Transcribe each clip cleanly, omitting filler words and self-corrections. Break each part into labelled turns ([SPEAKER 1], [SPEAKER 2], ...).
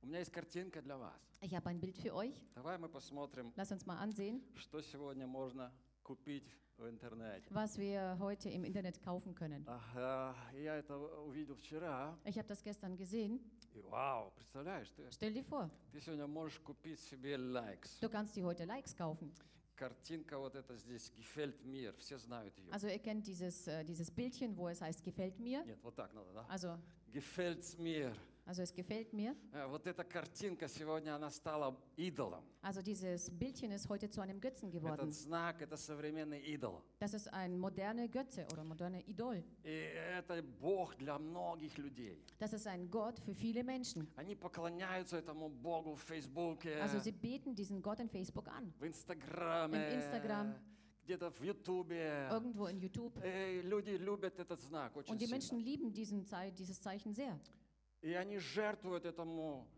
[SPEAKER 1] меня есть картинка для вас.
[SPEAKER 2] Ich habe ein Bild für euch.
[SPEAKER 1] Давай мы посмотрим,
[SPEAKER 2] Lass uns mal ansehen,
[SPEAKER 1] что сегодня можно купить в интернете.
[SPEAKER 2] was wir heute im Internet kaufen können.
[SPEAKER 1] Ага, я это увидел вчера.
[SPEAKER 2] Ich habe das gestern gesehen.
[SPEAKER 1] И вау, представляешь,
[SPEAKER 2] Stell dir vor,
[SPEAKER 1] ты сегодня можешь купить себе likes.
[SPEAKER 2] du kannst dir heute Likes kaufen.
[SPEAKER 1] Картинка вот эта здесь, gefällt mir, все знают ее.
[SPEAKER 2] Also ihr kennt dieses Bildchen, wo es heißt, gefällt mir.
[SPEAKER 1] Нет, вот так надо, да?
[SPEAKER 2] Also
[SPEAKER 1] Gefällt's mir.
[SPEAKER 2] es gefällt mir.
[SPEAKER 1] Вот эта картинка сегодня, она стала идолом.
[SPEAKER 2] Also dieses Bildchen ist heute zu einem Götzen geworden.
[SPEAKER 1] Этот знак, это современный идол.
[SPEAKER 2] Das ist ein moderner Götze oder moderner Idol.
[SPEAKER 1] И это Бог для многих людей.
[SPEAKER 2] Das ist ein Gott für viele Menschen.
[SPEAKER 1] Они поклоняются этому Богу в Фейсбуке,
[SPEAKER 2] Also sie beten diesen Gott in Facebook an,
[SPEAKER 1] в Инстаграме,
[SPEAKER 2] im Instagram,
[SPEAKER 1] где-то в Ютубе.
[SPEAKER 2] irgendwo in YouTube.
[SPEAKER 1] Люди любят этот знак очень
[SPEAKER 2] Und die
[SPEAKER 1] сильно.
[SPEAKER 2] Menschen lieben dieses Zeichen sehr.
[SPEAKER 1] И они жертвуют этому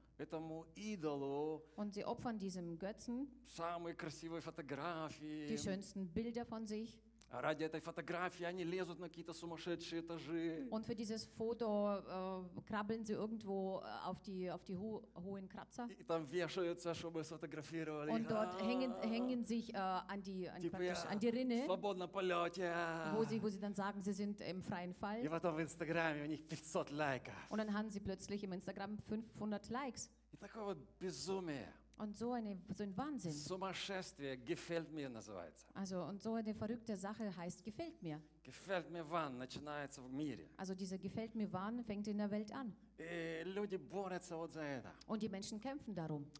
[SPEAKER 1] идолу
[SPEAKER 2] Und sie opfern diesem Götzen
[SPEAKER 1] самые красивые
[SPEAKER 2] die
[SPEAKER 1] фотографии.
[SPEAKER 2] schönsten Bilder von sich.
[SPEAKER 1] А ради этой фотографии они лезут на какие-то сумасшедшие этажи.
[SPEAKER 2] Und für dieses Foto krabbeln sie irgendwo auf die hohen Kratzer.
[SPEAKER 1] И там вешаются, чтобы сфотографировали.
[SPEAKER 2] Und dort hängen sich an die
[SPEAKER 1] В
[SPEAKER 2] Rinne,
[SPEAKER 1] свободном полете.
[SPEAKER 2] wo sie dann sagen, sie sind im freien
[SPEAKER 1] И
[SPEAKER 2] Fall.
[SPEAKER 1] потом в Инстаграме у них 500 лайков.
[SPEAKER 2] Und dann haben sie plötzlich im Instagram 500 Likes.
[SPEAKER 1] И такое вот безумие,
[SPEAKER 2] Und so ein Wahnsinn.
[SPEAKER 1] сумасшествие, gefällt mir называется.
[SPEAKER 2] Also, und so eine verrückte Sache heißt, gefällt mir.
[SPEAKER 1] Gefällt mir wann начинается в мире.
[SPEAKER 2] Also diese gefällt mir Wahn fängt in der Welt an.
[SPEAKER 1] И люди борются вот за это.
[SPEAKER 2] Und die Menschen kämpfen darum.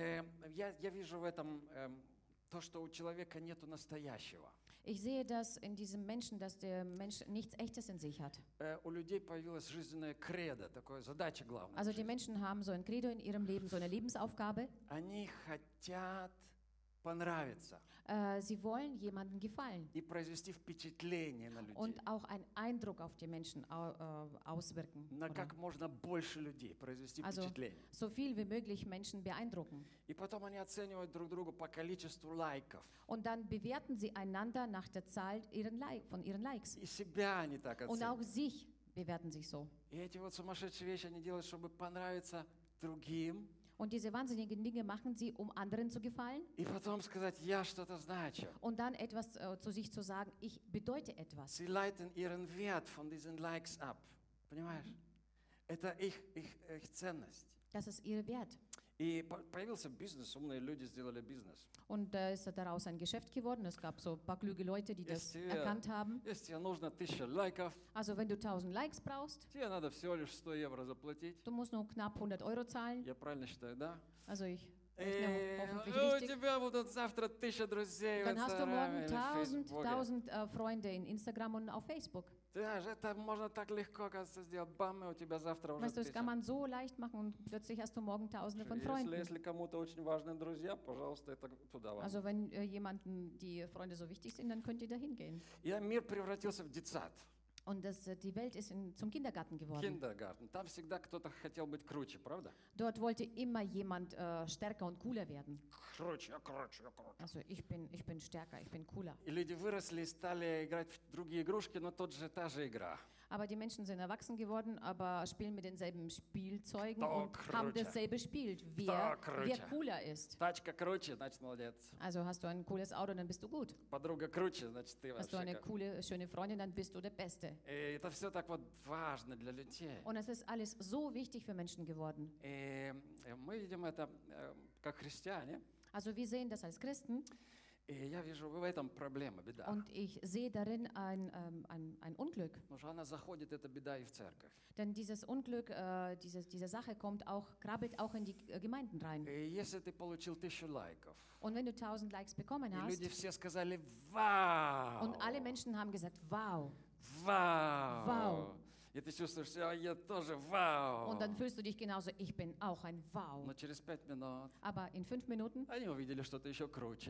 [SPEAKER 1] Я вижу в этом то, что у человека нету настоящего.
[SPEAKER 2] Ich sehe das in diesem Menschen, dass der Mensch nichts Echtes in sich hat.
[SPEAKER 1] У людей появилась жизненная кредо, такая задача главная.
[SPEAKER 2] Also die Menschen haben so ein Credo in ihrem Leben, so eine Lebensaufgabe.
[SPEAKER 1] Они хотят понравиться
[SPEAKER 2] Sie wollen jemandem gefallen
[SPEAKER 1] и произвести впечатление на людей.
[SPEAKER 2] und auch einen Eindruck auf die Menschen auswirken.
[SPEAKER 1] На
[SPEAKER 2] Oder?
[SPEAKER 1] как можно больше людей произвести
[SPEAKER 2] Also
[SPEAKER 1] впечатление.
[SPEAKER 2] so viel wie möglich Menschen beeindrucken.
[SPEAKER 1] И потом они оценивают друг друга по количеству лайков.
[SPEAKER 2] Und dann bewerten sie einander nach der Zahl von ihren Likes.
[SPEAKER 1] И себя они так
[SPEAKER 2] Und auch
[SPEAKER 1] оценивают.
[SPEAKER 2] sich bewerten sich so.
[SPEAKER 1] И эти вот сумасшедшие вещи они делают, чтобы понравиться другим.
[SPEAKER 2] Und diese wahnsinnigen Dinge machen sie, um anderen zu gefallen.
[SPEAKER 1] И потом сказать, я что-то значу.
[SPEAKER 2] Und dann etwas zu sich zu sagen, ich bedeute etwas.
[SPEAKER 1] Sie leiten ihren Wert von diesen Likes ab. Понимаешь? Это их ценность.
[SPEAKER 2] Das ist ihr Wert.
[SPEAKER 1] И появился бизнес, умные люди сделали бизнес.
[SPEAKER 2] Und ist daraus ein Geschäft geworden. Es gab so ein paar kluge Leute, die das erkannt haben.
[SPEAKER 1] Если тебе нужно 1000 лайков,
[SPEAKER 2] Also wenn du 1000 Likes brauchst,
[SPEAKER 1] тебе надо всего лишь 100 евро заплатить.
[SPEAKER 2] du musst nur knapp 100 Euro zahlen.
[SPEAKER 1] Я правильно считаю, да?
[SPEAKER 2] Also ich
[SPEAKER 1] И
[SPEAKER 2] rechne hoffentlich
[SPEAKER 1] у
[SPEAKER 2] richtig.
[SPEAKER 1] тебя будут завтра 1000 друзей в
[SPEAKER 2] Dann hast du morgen
[SPEAKER 1] Инстаграме или в
[SPEAKER 2] 1000
[SPEAKER 1] Фейсбуке.
[SPEAKER 2] Freunde in Instagram und auf Facebook.
[SPEAKER 1] Знаешь, это можно так легко, оказывается, сделать. Бам, и у тебя завтра уже
[SPEAKER 2] Weißt du, das
[SPEAKER 1] 1000.
[SPEAKER 2] kann man so leicht machen und plötzlich hast du morgen Tausende von
[SPEAKER 1] Если
[SPEAKER 2] Freunden.
[SPEAKER 1] кому-то очень важны друзья, пожалуйста, это туда вам.
[SPEAKER 2] Also wenn jemanden die Freunde so wichtig sind, dann könnt ihr da hingehen.
[SPEAKER 1] И мир превратился в детсад,
[SPEAKER 2] Und die Welt ist zum Kindergarten geworden.
[SPEAKER 1] киндергартен. Там всегда кто-то хотел быть круче, правда?
[SPEAKER 2] Dort wollte immer jemand stärker und cooler werden.
[SPEAKER 1] Круче, круче, круче.
[SPEAKER 2] Also ich bin stärker, ich bin cooler.
[SPEAKER 1] И люди выросли и стали играть в другие игрушки, но та же игра.
[SPEAKER 2] Aber die Menschen sind erwachsen geworden, aber spielen mit denselben Spielzeugen
[SPEAKER 1] Da
[SPEAKER 2] und
[SPEAKER 1] krуче.
[SPEAKER 2] haben dasselbe gespielt.
[SPEAKER 1] Da
[SPEAKER 2] Wer
[SPEAKER 1] krуче.
[SPEAKER 2] cooler ist.
[SPEAKER 1] Тачка круче, значит, молодец.
[SPEAKER 2] Also hast du ein cooles Auto, dann bist du gut.
[SPEAKER 1] Подруга круче, значит, ты
[SPEAKER 2] Hast du
[SPEAKER 1] вообще
[SPEAKER 2] eine
[SPEAKER 1] как.
[SPEAKER 2] coole, schöne Freundin, dann bist du der Beste.
[SPEAKER 1] И это все так вот важно для людей.
[SPEAKER 2] Und es ist alles so wichtig für Menschen geworden.
[SPEAKER 1] И мы видим это как христиане.
[SPEAKER 2] Also wir sehen das als Christen
[SPEAKER 1] И я вижу в этом проблема, беда.
[SPEAKER 2] und ich sehe darin ein Unglück.
[SPEAKER 1] Потому что она заходит, эта беда, и в церковь.
[SPEAKER 2] Denn dieses Unglück, diese Sache krabbelt auch in die Gemeinden rein.
[SPEAKER 1] И если ты получил 1000 лайков,
[SPEAKER 2] Und wenn du 1000 Likes bekommen
[SPEAKER 1] и люди
[SPEAKER 2] hast
[SPEAKER 1] все сказали «Вау!
[SPEAKER 2] und alle Menschen haben gesagt, wow,
[SPEAKER 1] Вау!»,
[SPEAKER 2] Вау.
[SPEAKER 1] и ты чувствуешь, я тоже «Вау!»,
[SPEAKER 2] und dann fühlst du dich genauso, ich bin auch ein Wow.
[SPEAKER 1] но через 5 минут
[SPEAKER 2] Aber in 5 Minuten
[SPEAKER 1] они увидели что-то еще круче.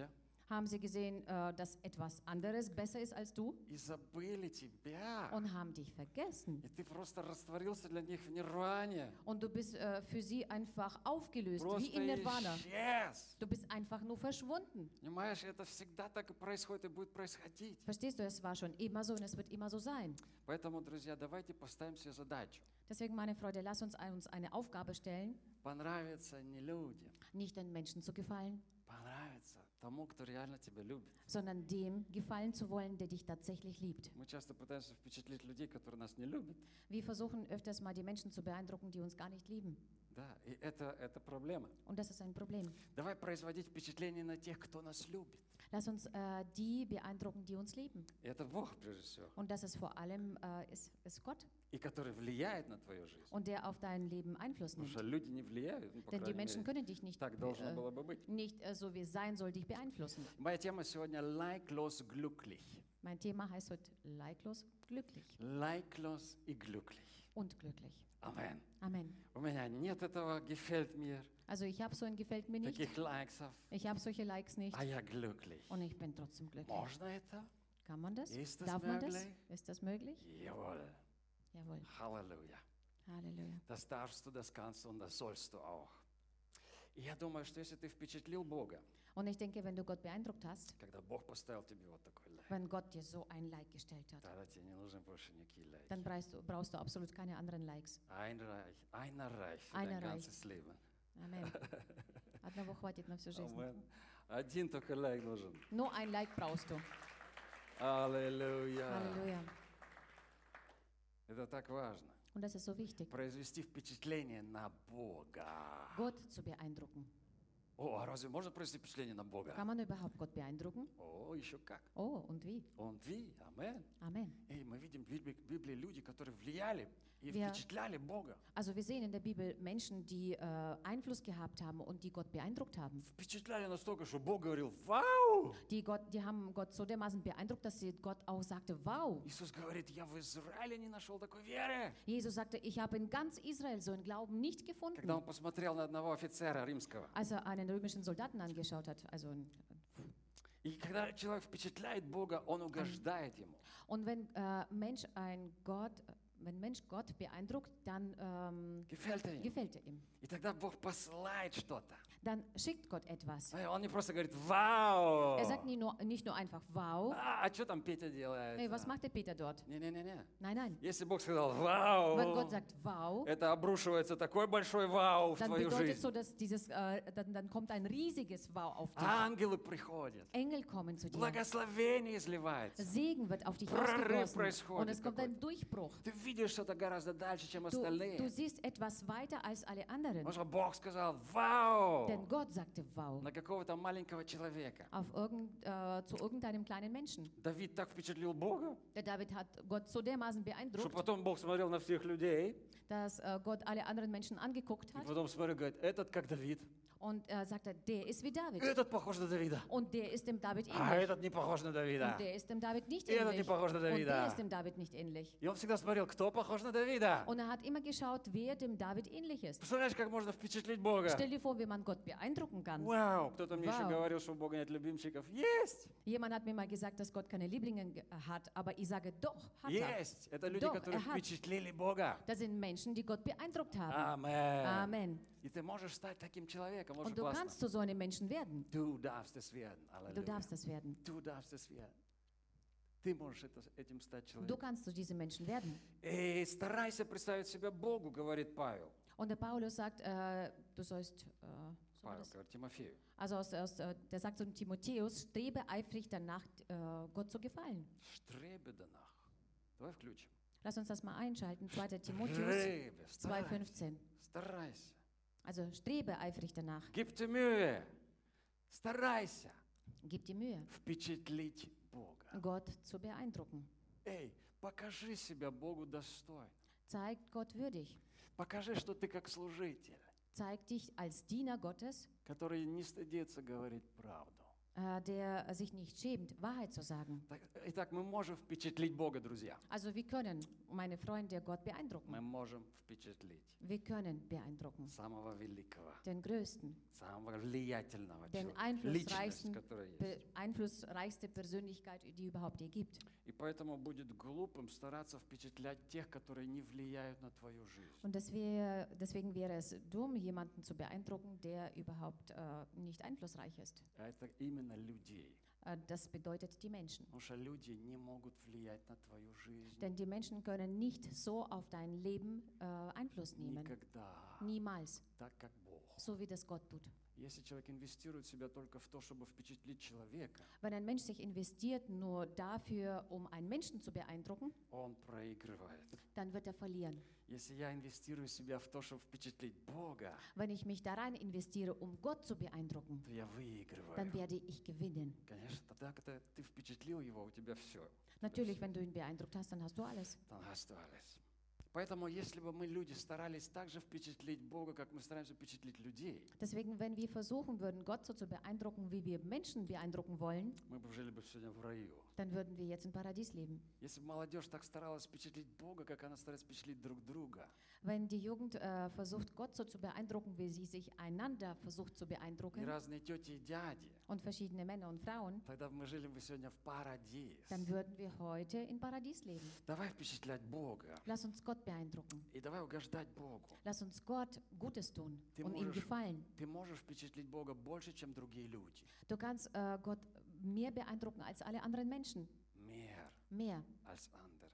[SPEAKER 2] haben sie gesehen, dass etwas anderes besser ist als du
[SPEAKER 1] и забыли тебя.
[SPEAKER 2] und haben dich vergessen.
[SPEAKER 1] И ты просто растворился для них в нирване.
[SPEAKER 2] Und du bist für sie einfach aufgelöst, wie
[SPEAKER 1] Просто
[SPEAKER 2] in Nirvana.
[SPEAKER 1] исчез.
[SPEAKER 2] Du bist einfach nur verschwunden.
[SPEAKER 1] Понимаешь, это всегда так и происходит и будет происходить.
[SPEAKER 2] Verstehst du, es war schon immer so und es wird immer so sein.
[SPEAKER 1] Поэтому, друзья, давайте поставим себе задачу.
[SPEAKER 2] Deswegen, meine Freunde, lass uns eine Aufgabe stellen,
[SPEAKER 1] Понравиться не людям,
[SPEAKER 2] nicht den Menschen zu gefallen,
[SPEAKER 1] понравиться тому, кто реально тебя любит.
[SPEAKER 2] sondern dem gefallen zu wollen, der dich tatsächlich liebt.
[SPEAKER 1] Мы часто пытаемся впечатлить людей, которые нас не любят.
[SPEAKER 2] Wir versuchen öfters mal die Menschen zu beeindrucken, die uns gar nicht lieben.
[SPEAKER 1] Да, и это проблема.
[SPEAKER 2] Und das ist ein Problem.
[SPEAKER 1] Давай производить впечатление на тех, кто нас любит.
[SPEAKER 2] Lass uns die beeindrucken, die uns lieben.
[SPEAKER 1] И это Бог, прежде всего.
[SPEAKER 2] Und das ist vor allem ist Gott.
[SPEAKER 1] И который влияет на твою жизнь.
[SPEAKER 2] Und der auf dein Leben Einfluss
[SPEAKER 1] Потому
[SPEAKER 2] nimmt.
[SPEAKER 1] что люди не влияют, ну, по
[SPEAKER 2] Denn die
[SPEAKER 1] крайней
[SPEAKER 2] Menschen
[SPEAKER 1] мере,
[SPEAKER 2] können dich nicht,
[SPEAKER 1] так должно было бы быть.
[SPEAKER 2] nicht so wie es sein soll, dich beeinflussen.
[SPEAKER 1] Моя тема сегодня «Лайклос glücklich».
[SPEAKER 2] Mein Thema heißt heute leidlos, glücklich
[SPEAKER 1] Лайклос и glücklich.
[SPEAKER 2] und glücklich.
[SPEAKER 1] Амен.
[SPEAKER 2] Amen.
[SPEAKER 1] У меня нет этого gefällt mir,
[SPEAKER 2] Also ich habe so ein gefällt mir nicht.
[SPEAKER 1] таких лайксов,
[SPEAKER 2] Ich habe solche Likes nicht
[SPEAKER 1] а я glücklich.
[SPEAKER 2] und ich bin trotzdem glücklich.
[SPEAKER 1] Можно это?
[SPEAKER 2] Kann man das?
[SPEAKER 1] Ist das
[SPEAKER 2] Darf man das?
[SPEAKER 1] möglich?
[SPEAKER 2] Ist das möglich?
[SPEAKER 1] Jawohl.
[SPEAKER 2] Jawohl.
[SPEAKER 1] Halleluja.
[SPEAKER 2] Halleluja.
[SPEAKER 1] Das darfst du, das kannst du und das sollst du auch. И я думаю, что если ты впечатлил Бога,
[SPEAKER 2] Und ich denke, wenn du Gott beeindruckt hast,
[SPEAKER 1] когда Бог поставил тебе вот такой лайк,
[SPEAKER 2] wenn Gott dir so ein Like gestellt hat,
[SPEAKER 1] тогда тебе не нужен больше никакие лайки.
[SPEAKER 2] dann brauchst du absolut keine anderen Likes.
[SPEAKER 1] Ein Reich für
[SPEAKER 2] Ein
[SPEAKER 1] dein
[SPEAKER 2] Reich.
[SPEAKER 1] ganzes Leben.
[SPEAKER 2] Amen. Одного хватит на всю жизнь.
[SPEAKER 1] Амен. Один только лайк нужен.
[SPEAKER 2] Nur ein Like brauchst du.
[SPEAKER 1] Аллилуйя.
[SPEAKER 2] Halleluja.
[SPEAKER 1] Это так важно.
[SPEAKER 2] Und das ist so wichtig,
[SPEAKER 1] Произвести впечатление на Бога.
[SPEAKER 2] Gott zu beeindrucken.
[SPEAKER 1] О, а разве можно произвести впечатление на Бога?
[SPEAKER 2] Kann man überhaupt Gott beeindrucken?
[SPEAKER 1] О, еще как.
[SPEAKER 2] Oh, und wie?
[SPEAKER 1] Он ви, амен.
[SPEAKER 2] Amen.
[SPEAKER 1] И мы видим в Библии люди, которые влияли и
[SPEAKER 2] Wir-
[SPEAKER 1] впечатляли Бога.
[SPEAKER 2] Also wir sehen in der Bibel Menschen, die Einfluss gehabt haben und die Gott beeindruckt haben.
[SPEAKER 1] Впечатляли настолько, что Бог говорил, вау!
[SPEAKER 2] Die haben Gott so dermaßen beeindruckt, dass Gott auch sagte, wow.
[SPEAKER 1] Иисус говорит, я в Израиле не нашел такой веры.
[SPEAKER 2] Jesus sagte, ich habe in ganz Israel so einen Glauben nicht gefunden.
[SPEAKER 1] Когда он посмотрел на одного офицера римского.
[SPEAKER 2] Als er einen römischen Soldaten angeschaut hat.
[SPEAKER 1] И когда человек впечатляет Бога, он угождает ему.
[SPEAKER 2] Und wenn Mensch Gott beeindruckt, dann
[SPEAKER 1] Gefällt er ihm.
[SPEAKER 2] gefällt er ihm.
[SPEAKER 1] И тогда Бог посылает что-то.
[SPEAKER 2] Dann schickt Gott etwas.
[SPEAKER 1] Он не просто говорит, вау!
[SPEAKER 2] Er sagt nicht nur einfach, wow.
[SPEAKER 1] А что там Петя делает?
[SPEAKER 2] Hey, was macht der Peter dort?
[SPEAKER 1] Не-не-не.
[SPEAKER 2] Nein, nein.
[SPEAKER 1] Если Бог сказал, вау,
[SPEAKER 2] Wenn Gott sagt, wow,
[SPEAKER 1] это обрушивается такой большой вау в
[SPEAKER 2] dann
[SPEAKER 1] твою
[SPEAKER 2] bedeutet
[SPEAKER 1] жизнь.
[SPEAKER 2] so, dass dann kommt ein riesiges Wow auf dich.
[SPEAKER 1] Ангелы приходят.
[SPEAKER 2] Engel kommen zu dir.
[SPEAKER 1] Благословение изливается.
[SPEAKER 2] Segen wird auf dich
[SPEAKER 1] Прорыв
[SPEAKER 2] ausgegossen.
[SPEAKER 1] происходит
[SPEAKER 2] Und es kommt ein
[SPEAKER 1] какой-то.
[SPEAKER 2] Durchbruch.
[SPEAKER 1] Ты видишь что-то гораздо дальше, чем
[SPEAKER 2] Du
[SPEAKER 1] остальные.
[SPEAKER 2] siehst etwas weiter als alle anderen.
[SPEAKER 1] Потому что Бог сказал, вау,
[SPEAKER 2] Denn Gott sagte wow
[SPEAKER 1] на какого-то маленького человека.
[SPEAKER 2] zu irgendeinem kleinen Menschen.
[SPEAKER 1] Давид так впечатлил Бога,
[SPEAKER 2] Der David hat Gott so dermaßen
[SPEAKER 1] что
[SPEAKER 2] beeindruckt,
[SPEAKER 1] потом Бог смотрел на всех людей,
[SPEAKER 2] dass Gott alle anderen Menschen angeguckt
[SPEAKER 1] и
[SPEAKER 2] hat
[SPEAKER 1] потом смотрит, говорит, этот как Давид,
[SPEAKER 2] und sagte, der ist wie David.
[SPEAKER 1] этот похож на Давида,
[SPEAKER 2] Und der ist dem David
[SPEAKER 1] а
[SPEAKER 2] ähnlich.
[SPEAKER 1] этот не похож на Давида.
[SPEAKER 2] Und der ist dem David nicht
[SPEAKER 1] И этот не
[SPEAKER 2] ähnlich.
[SPEAKER 1] похож на
[SPEAKER 2] Und der
[SPEAKER 1] Давида.
[SPEAKER 2] ist dem David nicht ähnlich.
[SPEAKER 1] И он всегда смотрел, кто похож на Давида.
[SPEAKER 2] Und er hat immer geschaut, wer dem David ähnlich ist.
[SPEAKER 1] Представляешь, как можно впечатлить Бога?
[SPEAKER 2] Stell dir vor, wie man Gott beeindrucken kann.
[SPEAKER 1] Вау, кто-то мне еще
[SPEAKER 2] Вау.
[SPEAKER 1] говорил, что у Бога нет любимчиков. Есть!
[SPEAKER 2] Jemand hat mir mal gesagt, dass Gott keine Lieblinge hat, aber ich sage, doch, hat er.
[SPEAKER 1] Есть! Это люди,
[SPEAKER 2] Doch,
[SPEAKER 1] которые
[SPEAKER 2] hat.
[SPEAKER 1] впечатлили Бога.
[SPEAKER 2] Das sind Menschen, die Gott beeindruckt haben.
[SPEAKER 1] Амен.
[SPEAKER 2] Amen.
[SPEAKER 1] И ты можешь стать таким человеком, может
[SPEAKER 2] Und du
[SPEAKER 1] классно.
[SPEAKER 2] kannst zu so einem Menschen werden.
[SPEAKER 1] Du darfst es werden.
[SPEAKER 2] Du
[SPEAKER 1] Аллилуйя.
[SPEAKER 2] darfst das werden.
[SPEAKER 1] Du darfst es werden. Ты можешь этим стать
[SPEAKER 2] Du
[SPEAKER 1] человеком.
[SPEAKER 2] kannst zu diesem Menschen werden.
[SPEAKER 1] И старайся представить себя Богу, говорит Павел.
[SPEAKER 2] Und der Paulus sagt, du sollst, so war
[SPEAKER 1] Павел
[SPEAKER 2] das?
[SPEAKER 1] говорит Тимофею.
[SPEAKER 2] Also der sagt zu Timotheus, strebe eifrig danach, Gott zu gefallen.
[SPEAKER 1] Штребе danach. Давай включим.
[SPEAKER 2] Lass uns das mal einschalten, 2. Timotheus
[SPEAKER 1] Штребе,
[SPEAKER 2] 2,15.
[SPEAKER 1] старайся.
[SPEAKER 2] Also strebe eifrig danach,
[SPEAKER 1] Gib dir Mühe. Старайся
[SPEAKER 2] gib dir Mühe,
[SPEAKER 1] впечатлить Бога.
[SPEAKER 2] Gott zu beeindrucken.
[SPEAKER 1] Эй, покажи себя Богу достоин.
[SPEAKER 2] Zeig Gott würdig.
[SPEAKER 1] Покажи, что ты как служитель,
[SPEAKER 2] Zeig dich als Diener Gottes,
[SPEAKER 1] который не стыдится говорить правду.
[SPEAKER 2] der sich nicht schämt, Wahrheit zu sagen.
[SPEAKER 1] Итак, мы можем впечатлить Бога, друзья.
[SPEAKER 2] Also wir können, meine Freunde, Gott beeindrucken.
[SPEAKER 1] Мы можем впечаtlить
[SPEAKER 2] Wir können beeindrucken.
[SPEAKER 1] самого великого,
[SPEAKER 2] Den Größten,
[SPEAKER 1] самого влиятельного
[SPEAKER 2] den
[SPEAKER 1] человека, личность,
[SPEAKER 2] einflussreichsten,
[SPEAKER 1] которая есть.
[SPEAKER 2] einflussreichste Persönlichkeit, die überhaupt je gibt.
[SPEAKER 1] И поэтому будет глупым стараться впечатлять тех, которые не влияют на твою жизнь.
[SPEAKER 2] Und deswegen wäre es dumm, jemanden zu beeindrucken, der überhaupt nicht einflussreich ist.
[SPEAKER 1] А это именно людей.
[SPEAKER 2] Das bedeutet die Menschen.
[SPEAKER 1] Потому что люди не могут влиять на твою жизнь
[SPEAKER 2] Denn die Menschen können nicht so auf dein Leben Einfluss nehmen.
[SPEAKER 1] никогда,
[SPEAKER 2] Niemals.
[SPEAKER 1] так как Бог.
[SPEAKER 2] So wie das Gott tut.
[SPEAKER 1] Если человек инвестирует себя только в то, чтобы впечатлить человека,
[SPEAKER 2] Wenn ein Mensch sich investiert nur dafür, um einen Menschen zu beeindrucken,
[SPEAKER 1] он проигрывает.
[SPEAKER 2] dann wird er verlieren.
[SPEAKER 1] Если я инвестирую себя в то, чтобы впечатлить Бога,
[SPEAKER 2] Wenn ich mich daran investiere, um Gott zu beeindrucken,
[SPEAKER 1] то я выигрываю.
[SPEAKER 2] dann werde ich gewinnen.
[SPEAKER 1] Конечно, тогда, когда ты впечатлил его, у тебя все.
[SPEAKER 2] Natürlich, wenn du ihn beeindruckt hast, dann hast du alles.
[SPEAKER 1] Dann hast du alles. Поэтому, если бы мы, люди, старались так же впечатлить Бога, как мы стараемся впечатлить людей,
[SPEAKER 2] Deswegen, wenn wir versuchen würden, Gott so zu beeindrucken, wie wir Menschen beeindrucken wollen,
[SPEAKER 1] мы бы жили бы сегодня в раю.
[SPEAKER 2] dann würden wir jetzt im Paradies leben.
[SPEAKER 1] Если бы молодежь так старалась впечатлить Бога, как она старается впечатлить друг друга,
[SPEAKER 2] Wenn die Jugend versucht, Gott so zu beeindrucken, wie sie sich einander versucht zu
[SPEAKER 1] и
[SPEAKER 2] beeindrucken,
[SPEAKER 1] разные тети и дяди,
[SPEAKER 2] und verschiedene Männer und Frauen,
[SPEAKER 1] тогда мы жили бы сегодня в парадиз.
[SPEAKER 2] dann würden wir heute in Paradies leben.
[SPEAKER 1] Давай впечатлять Бога.
[SPEAKER 2] Lass uns Gott beeindrucken.
[SPEAKER 1] И давай угождать Богу.
[SPEAKER 2] Lass uns Gott Gutes tun
[SPEAKER 1] Ты
[SPEAKER 2] und ihm
[SPEAKER 1] можешь-
[SPEAKER 2] gefallen.
[SPEAKER 1] Ты можешь впечатлить Бога больше, чем другие люди.
[SPEAKER 2] Du kannst Gott mehr beeindrucken als alle anderen Menschen.
[SPEAKER 1] Mehr
[SPEAKER 2] Mehr.
[SPEAKER 1] als andere.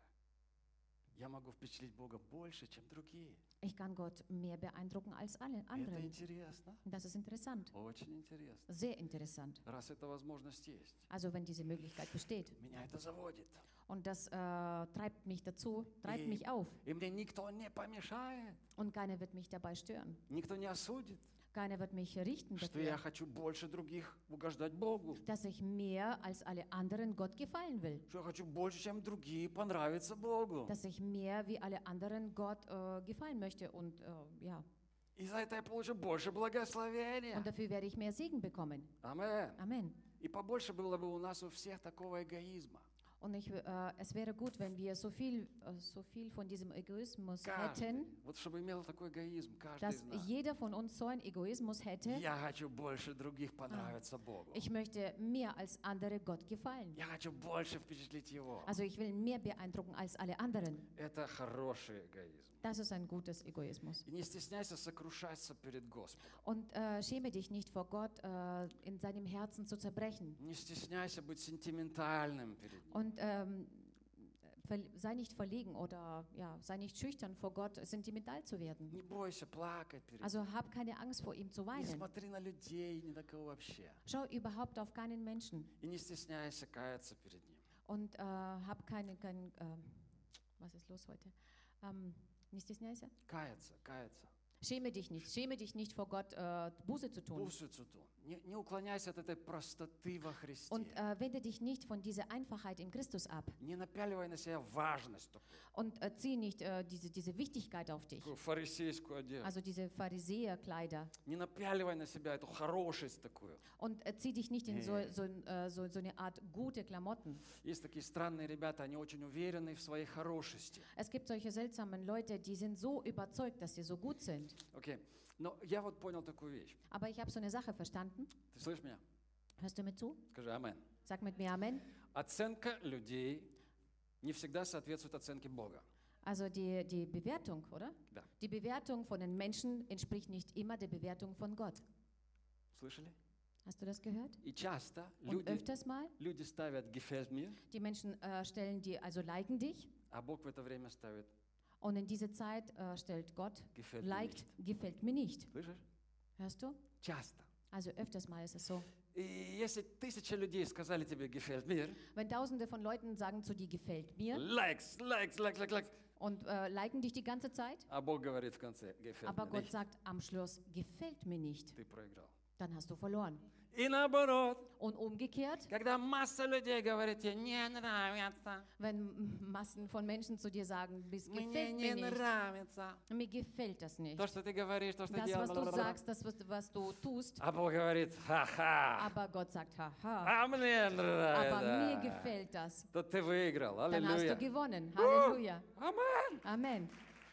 [SPEAKER 1] Я могу впечатлить Бога больше, чем другие.
[SPEAKER 2] Ich kann Gott mehr beeindrucken als alle
[SPEAKER 1] Это
[SPEAKER 2] anderen.
[SPEAKER 1] интересно.
[SPEAKER 2] Und das ist interessant.
[SPEAKER 1] Очень интересно.
[SPEAKER 2] Sehr interessant.
[SPEAKER 1] Раз эта возможность есть.
[SPEAKER 2] Also wenn diese Möglichkeit besteht.
[SPEAKER 1] Меня это заводит.
[SPEAKER 2] Und das treibt mich dazu, treibt mich auf.
[SPEAKER 1] И мне никто не помешает.
[SPEAKER 2] Und keiner wird mich dabei stören.
[SPEAKER 1] Никто не осудит,
[SPEAKER 2] Keiner wird mich richten
[SPEAKER 1] что я
[SPEAKER 2] dafür,
[SPEAKER 1] хочу больше других угождать Богу.
[SPEAKER 2] dass ich mehr als alle anderen Gott gefallen will.
[SPEAKER 1] Что я хочу больше, чем другие, понравиться Богу.
[SPEAKER 2] Dass ich mehr wie alle anderen Gott gefallen möchte. Und ja,
[SPEAKER 1] И за это я получу больше благословения.
[SPEAKER 2] und dafür werde ich mehr Segen bekommen.
[SPEAKER 1] Амен.
[SPEAKER 2] Amen.
[SPEAKER 1] И побольше было бы у нас у всех такого эгоизма.
[SPEAKER 2] Und es wäre gut, wenn wir so viel von diesem Egoismus
[SPEAKER 1] Каждый.
[SPEAKER 2] hätten,
[SPEAKER 1] Вот чтобы имел такой эгоизм, каждый
[SPEAKER 2] dass
[SPEAKER 1] из нас.
[SPEAKER 2] jeder von uns so einen Egoismus hätte.
[SPEAKER 1] Я хочу больше других понравиться Богу.
[SPEAKER 2] Ich möchte mehr als andere Gott gefallen.
[SPEAKER 1] Я хочу больше впечаtlить Его.
[SPEAKER 2] Also ich will mehr beeindrucken als alle anderen.
[SPEAKER 1] Это хороший эгоизм.
[SPEAKER 2] Das ist ein gutes Egoismus.
[SPEAKER 1] И не стесняйся сокрушаться перед Господом.
[SPEAKER 2] Und schäme dich nicht vor Gott, in seinem Herzen zu zerbrechen.
[SPEAKER 1] Не стесняйся быть сентиментальным перед Ним.
[SPEAKER 2] Und sei nicht verlegen oder ja, sei nicht schüchtern vor Gott, sentimental zu werden.
[SPEAKER 1] Не бойся плакать перед Ним.
[SPEAKER 2] Also hab keine Angst vor ihm zu
[SPEAKER 1] Не
[SPEAKER 2] weinen.
[SPEAKER 1] смотри на людей, ни на кого вообще.
[SPEAKER 2] Schau überhaupt auf keinen Menschen
[SPEAKER 1] И не стесняйся каяться перед Ним.
[SPEAKER 2] und hab was ist los heute? Nicht stесняйся?
[SPEAKER 1] Каяться.
[SPEAKER 2] Schäme dich nicht vor Gott, Buße zu tun.
[SPEAKER 1] Buße zu tun. Не уклоняйся от этой простоты во Христе.
[SPEAKER 2] Und wende dich nicht von dieser Einfachheit in Christus ab.
[SPEAKER 1] Не напяливай на себя важность такую,
[SPEAKER 2] Und zieh nicht diese Wichtigkeit auf dich.
[SPEAKER 1] такую фарисейскую одежду.
[SPEAKER 2] Also diese Pharisäerkleider.
[SPEAKER 1] Не напяливай на себя эту хорошесть такую.
[SPEAKER 2] Und zieh dich nicht in so eine Art gute Klamotten.
[SPEAKER 1] Есть такие странные ребята, они очень уверены в своей хорошести.
[SPEAKER 2] Es gibt solche seltsamen Leute, die sind so überzeugt, dass sie so gut sind.
[SPEAKER 1] Окей. Но я вот понял такую вещь.
[SPEAKER 2] Aber ich habe so eine Sache verstanden.
[SPEAKER 1] Ты слышишь меня?
[SPEAKER 2] Hörst du mir zu?
[SPEAKER 1] Скажи амен.
[SPEAKER 2] Sag mit mir Amen.
[SPEAKER 1] Оценка людей не всегда соответствует оценке Бога.
[SPEAKER 2] Also die Bewertung, oder?
[SPEAKER 1] Да.
[SPEAKER 2] Die Bewertung von den Menschen entspricht nicht immer der Bewertung von Gott.
[SPEAKER 1] Слышали?
[SPEAKER 2] Hast du das gehört?
[SPEAKER 1] И часто
[SPEAKER 2] Und öfters mal,
[SPEAKER 1] люди ставят gefällt mir,
[SPEAKER 2] die Menschen liken dich.
[SPEAKER 1] а Бог в это время ставит
[SPEAKER 2] Und in dieser Zeit stellt Gott,
[SPEAKER 1] gefällt mir
[SPEAKER 2] liked,
[SPEAKER 1] nicht.
[SPEAKER 2] gefällt mir nicht.
[SPEAKER 1] Слышишь?
[SPEAKER 2] Hörst du?
[SPEAKER 1] Часто.
[SPEAKER 2] Also öfters mal ist es so.
[SPEAKER 1] И если 1000 людей сказали тебе gefällt mir,
[SPEAKER 2] Wenn Tausende von Leuten sagen zu dir, gefällt mir,
[SPEAKER 1] likes,
[SPEAKER 2] und liken dich die ganze Zeit,
[SPEAKER 1] а Бог говорит в конце gefällt
[SPEAKER 2] aber
[SPEAKER 1] mir
[SPEAKER 2] Gott
[SPEAKER 1] nicht,
[SPEAKER 2] sagt am Schluss, gefällt mir nicht,
[SPEAKER 1] ты проиграл.
[SPEAKER 2] dann hast du verloren.
[SPEAKER 1] И наоборот,
[SPEAKER 2] Und umgekehrt,
[SPEAKER 1] когда масса людей говорит тебе, не нравится,
[SPEAKER 2] wenn Massen von Menschen zu dir sagen, das
[SPEAKER 1] мне
[SPEAKER 2] gefällt
[SPEAKER 1] не
[SPEAKER 2] mir nicht,
[SPEAKER 1] нравится,
[SPEAKER 2] mir gefällt das nicht.
[SPEAKER 1] то, что ты говоришь, то, что
[SPEAKER 2] Das,
[SPEAKER 1] делаешь,
[SPEAKER 2] was du sagst, das, was du tust,
[SPEAKER 1] а Бог говорит, ха-ха,
[SPEAKER 2] aber Gott sagt, haha,
[SPEAKER 1] а мне
[SPEAKER 2] aber mir
[SPEAKER 1] нравится,
[SPEAKER 2] gefällt das.
[SPEAKER 1] то ты выиграл,
[SPEAKER 2] Dann hast du
[SPEAKER 1] аллилуйя.
[SPEAKER 2] gewonnen. Halleluja.
[SPEAKER 1] Амен.
[SPEAKER 2] Amen.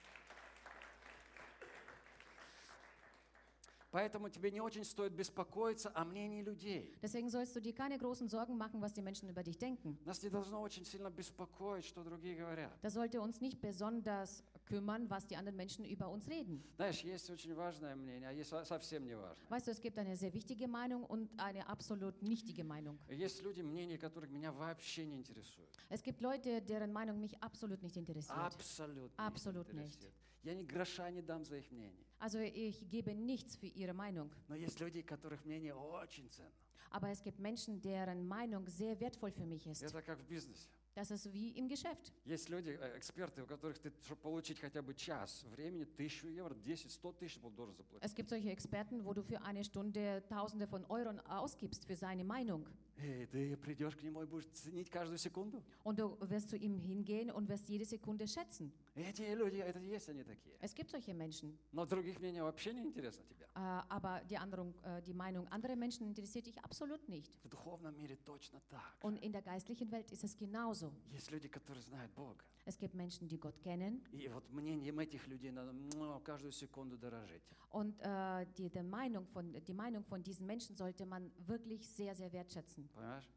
[SPEAKER 1] Поэтому тебе не очень стоит беспокоиться о мнении людей.
[SPEAKER 2] Deswegen sollst du dir keine großen Sorgen machen, was die Menschen über dich denken.
[SPEAKER 1] Нас не должно очень сильно беспокоить, что другие говорят.
[SPEAKER 2] Das sollte uns nicht besonders kümmern, was die anderen Menschen über uns reden.
[SPEAKER 1] Знаешь, есть очень важное мнение, а есть совсем не важное.
[SPEAKER 2] Weißt du, es gibt eine sehr wichtige Meinung und eine absolut nichtige Meinung.
[SPEAKER 1] Есть люди, мнения которых меня вообще не интересуют.
[SPEAKER 2] Es gibt Leute, deren Meinung mich absolut nicht interessiert.
[SPEAKER 1] Абсолютно
[SPEAKER 2] Absolut
[SPEAKER 1] не
[SPEAKER 2] nicht.
[SPEAKER 1] интересует. Я ни гроша не дам за их мнение.
[SPEAKER 2] Also ich gebe nichts für ihre Meinung.
[SPEAKER 1] Но есть люди, которых мнение очень ценно.
[SPEAKER 2] Aber es gibt Menschen, deren Meinung sehr wertvoll für mich ist.
[SPEAKER 1] Это как в бизнесе.
[SPEAKER 2] Das ist wie im Geschäft.
[SPEAKER 1] Есть люди, эксперты, у которых ты, чтобы получить хотя бы час времени, 1000 евро, 10, 100 тысяч должен заплатить.
[SPEAKER 2] Es gibt solche Experten, wo du für eine Stunde Tausende von Euros ausgibst für seine Meinung.
[SPEAKER 1] И ты придешь к нему и будешь ценить каждую секунду.
[SPEAKER 2] Und du wirst zu ihm hingehen und wirst jede Sekunde schätzen.
[SPEAKER 1] Эти люди, это есть они такие.
[SPEAKER 2] Es gibt solche Menschen.
[SPEAKER 1] Но других мнений вообще не интересно тебя.
[SPEAKER 2] Aber die Meinung anderer Menschen interessiert dich absolut nicht.
[SPEAKER 1] В духовном мире точно так.
[SPEAKER 2] Und in der geistlichen Welt ist es genauso.
[SPEAKER 1] Есть люди, которые знают Бога.
[SPEAKER 2] Es gibt Menschen, die Gott kennen.
[SPEAKER 1] И вот мнением этих людей надо каждую секунду дорожить.
[SPEAKER 2] Und die Meinung von diesen Menschen sollte man wirklich sehr, sehr wertschätzen.
[SPEAKER 1] Понимаешь?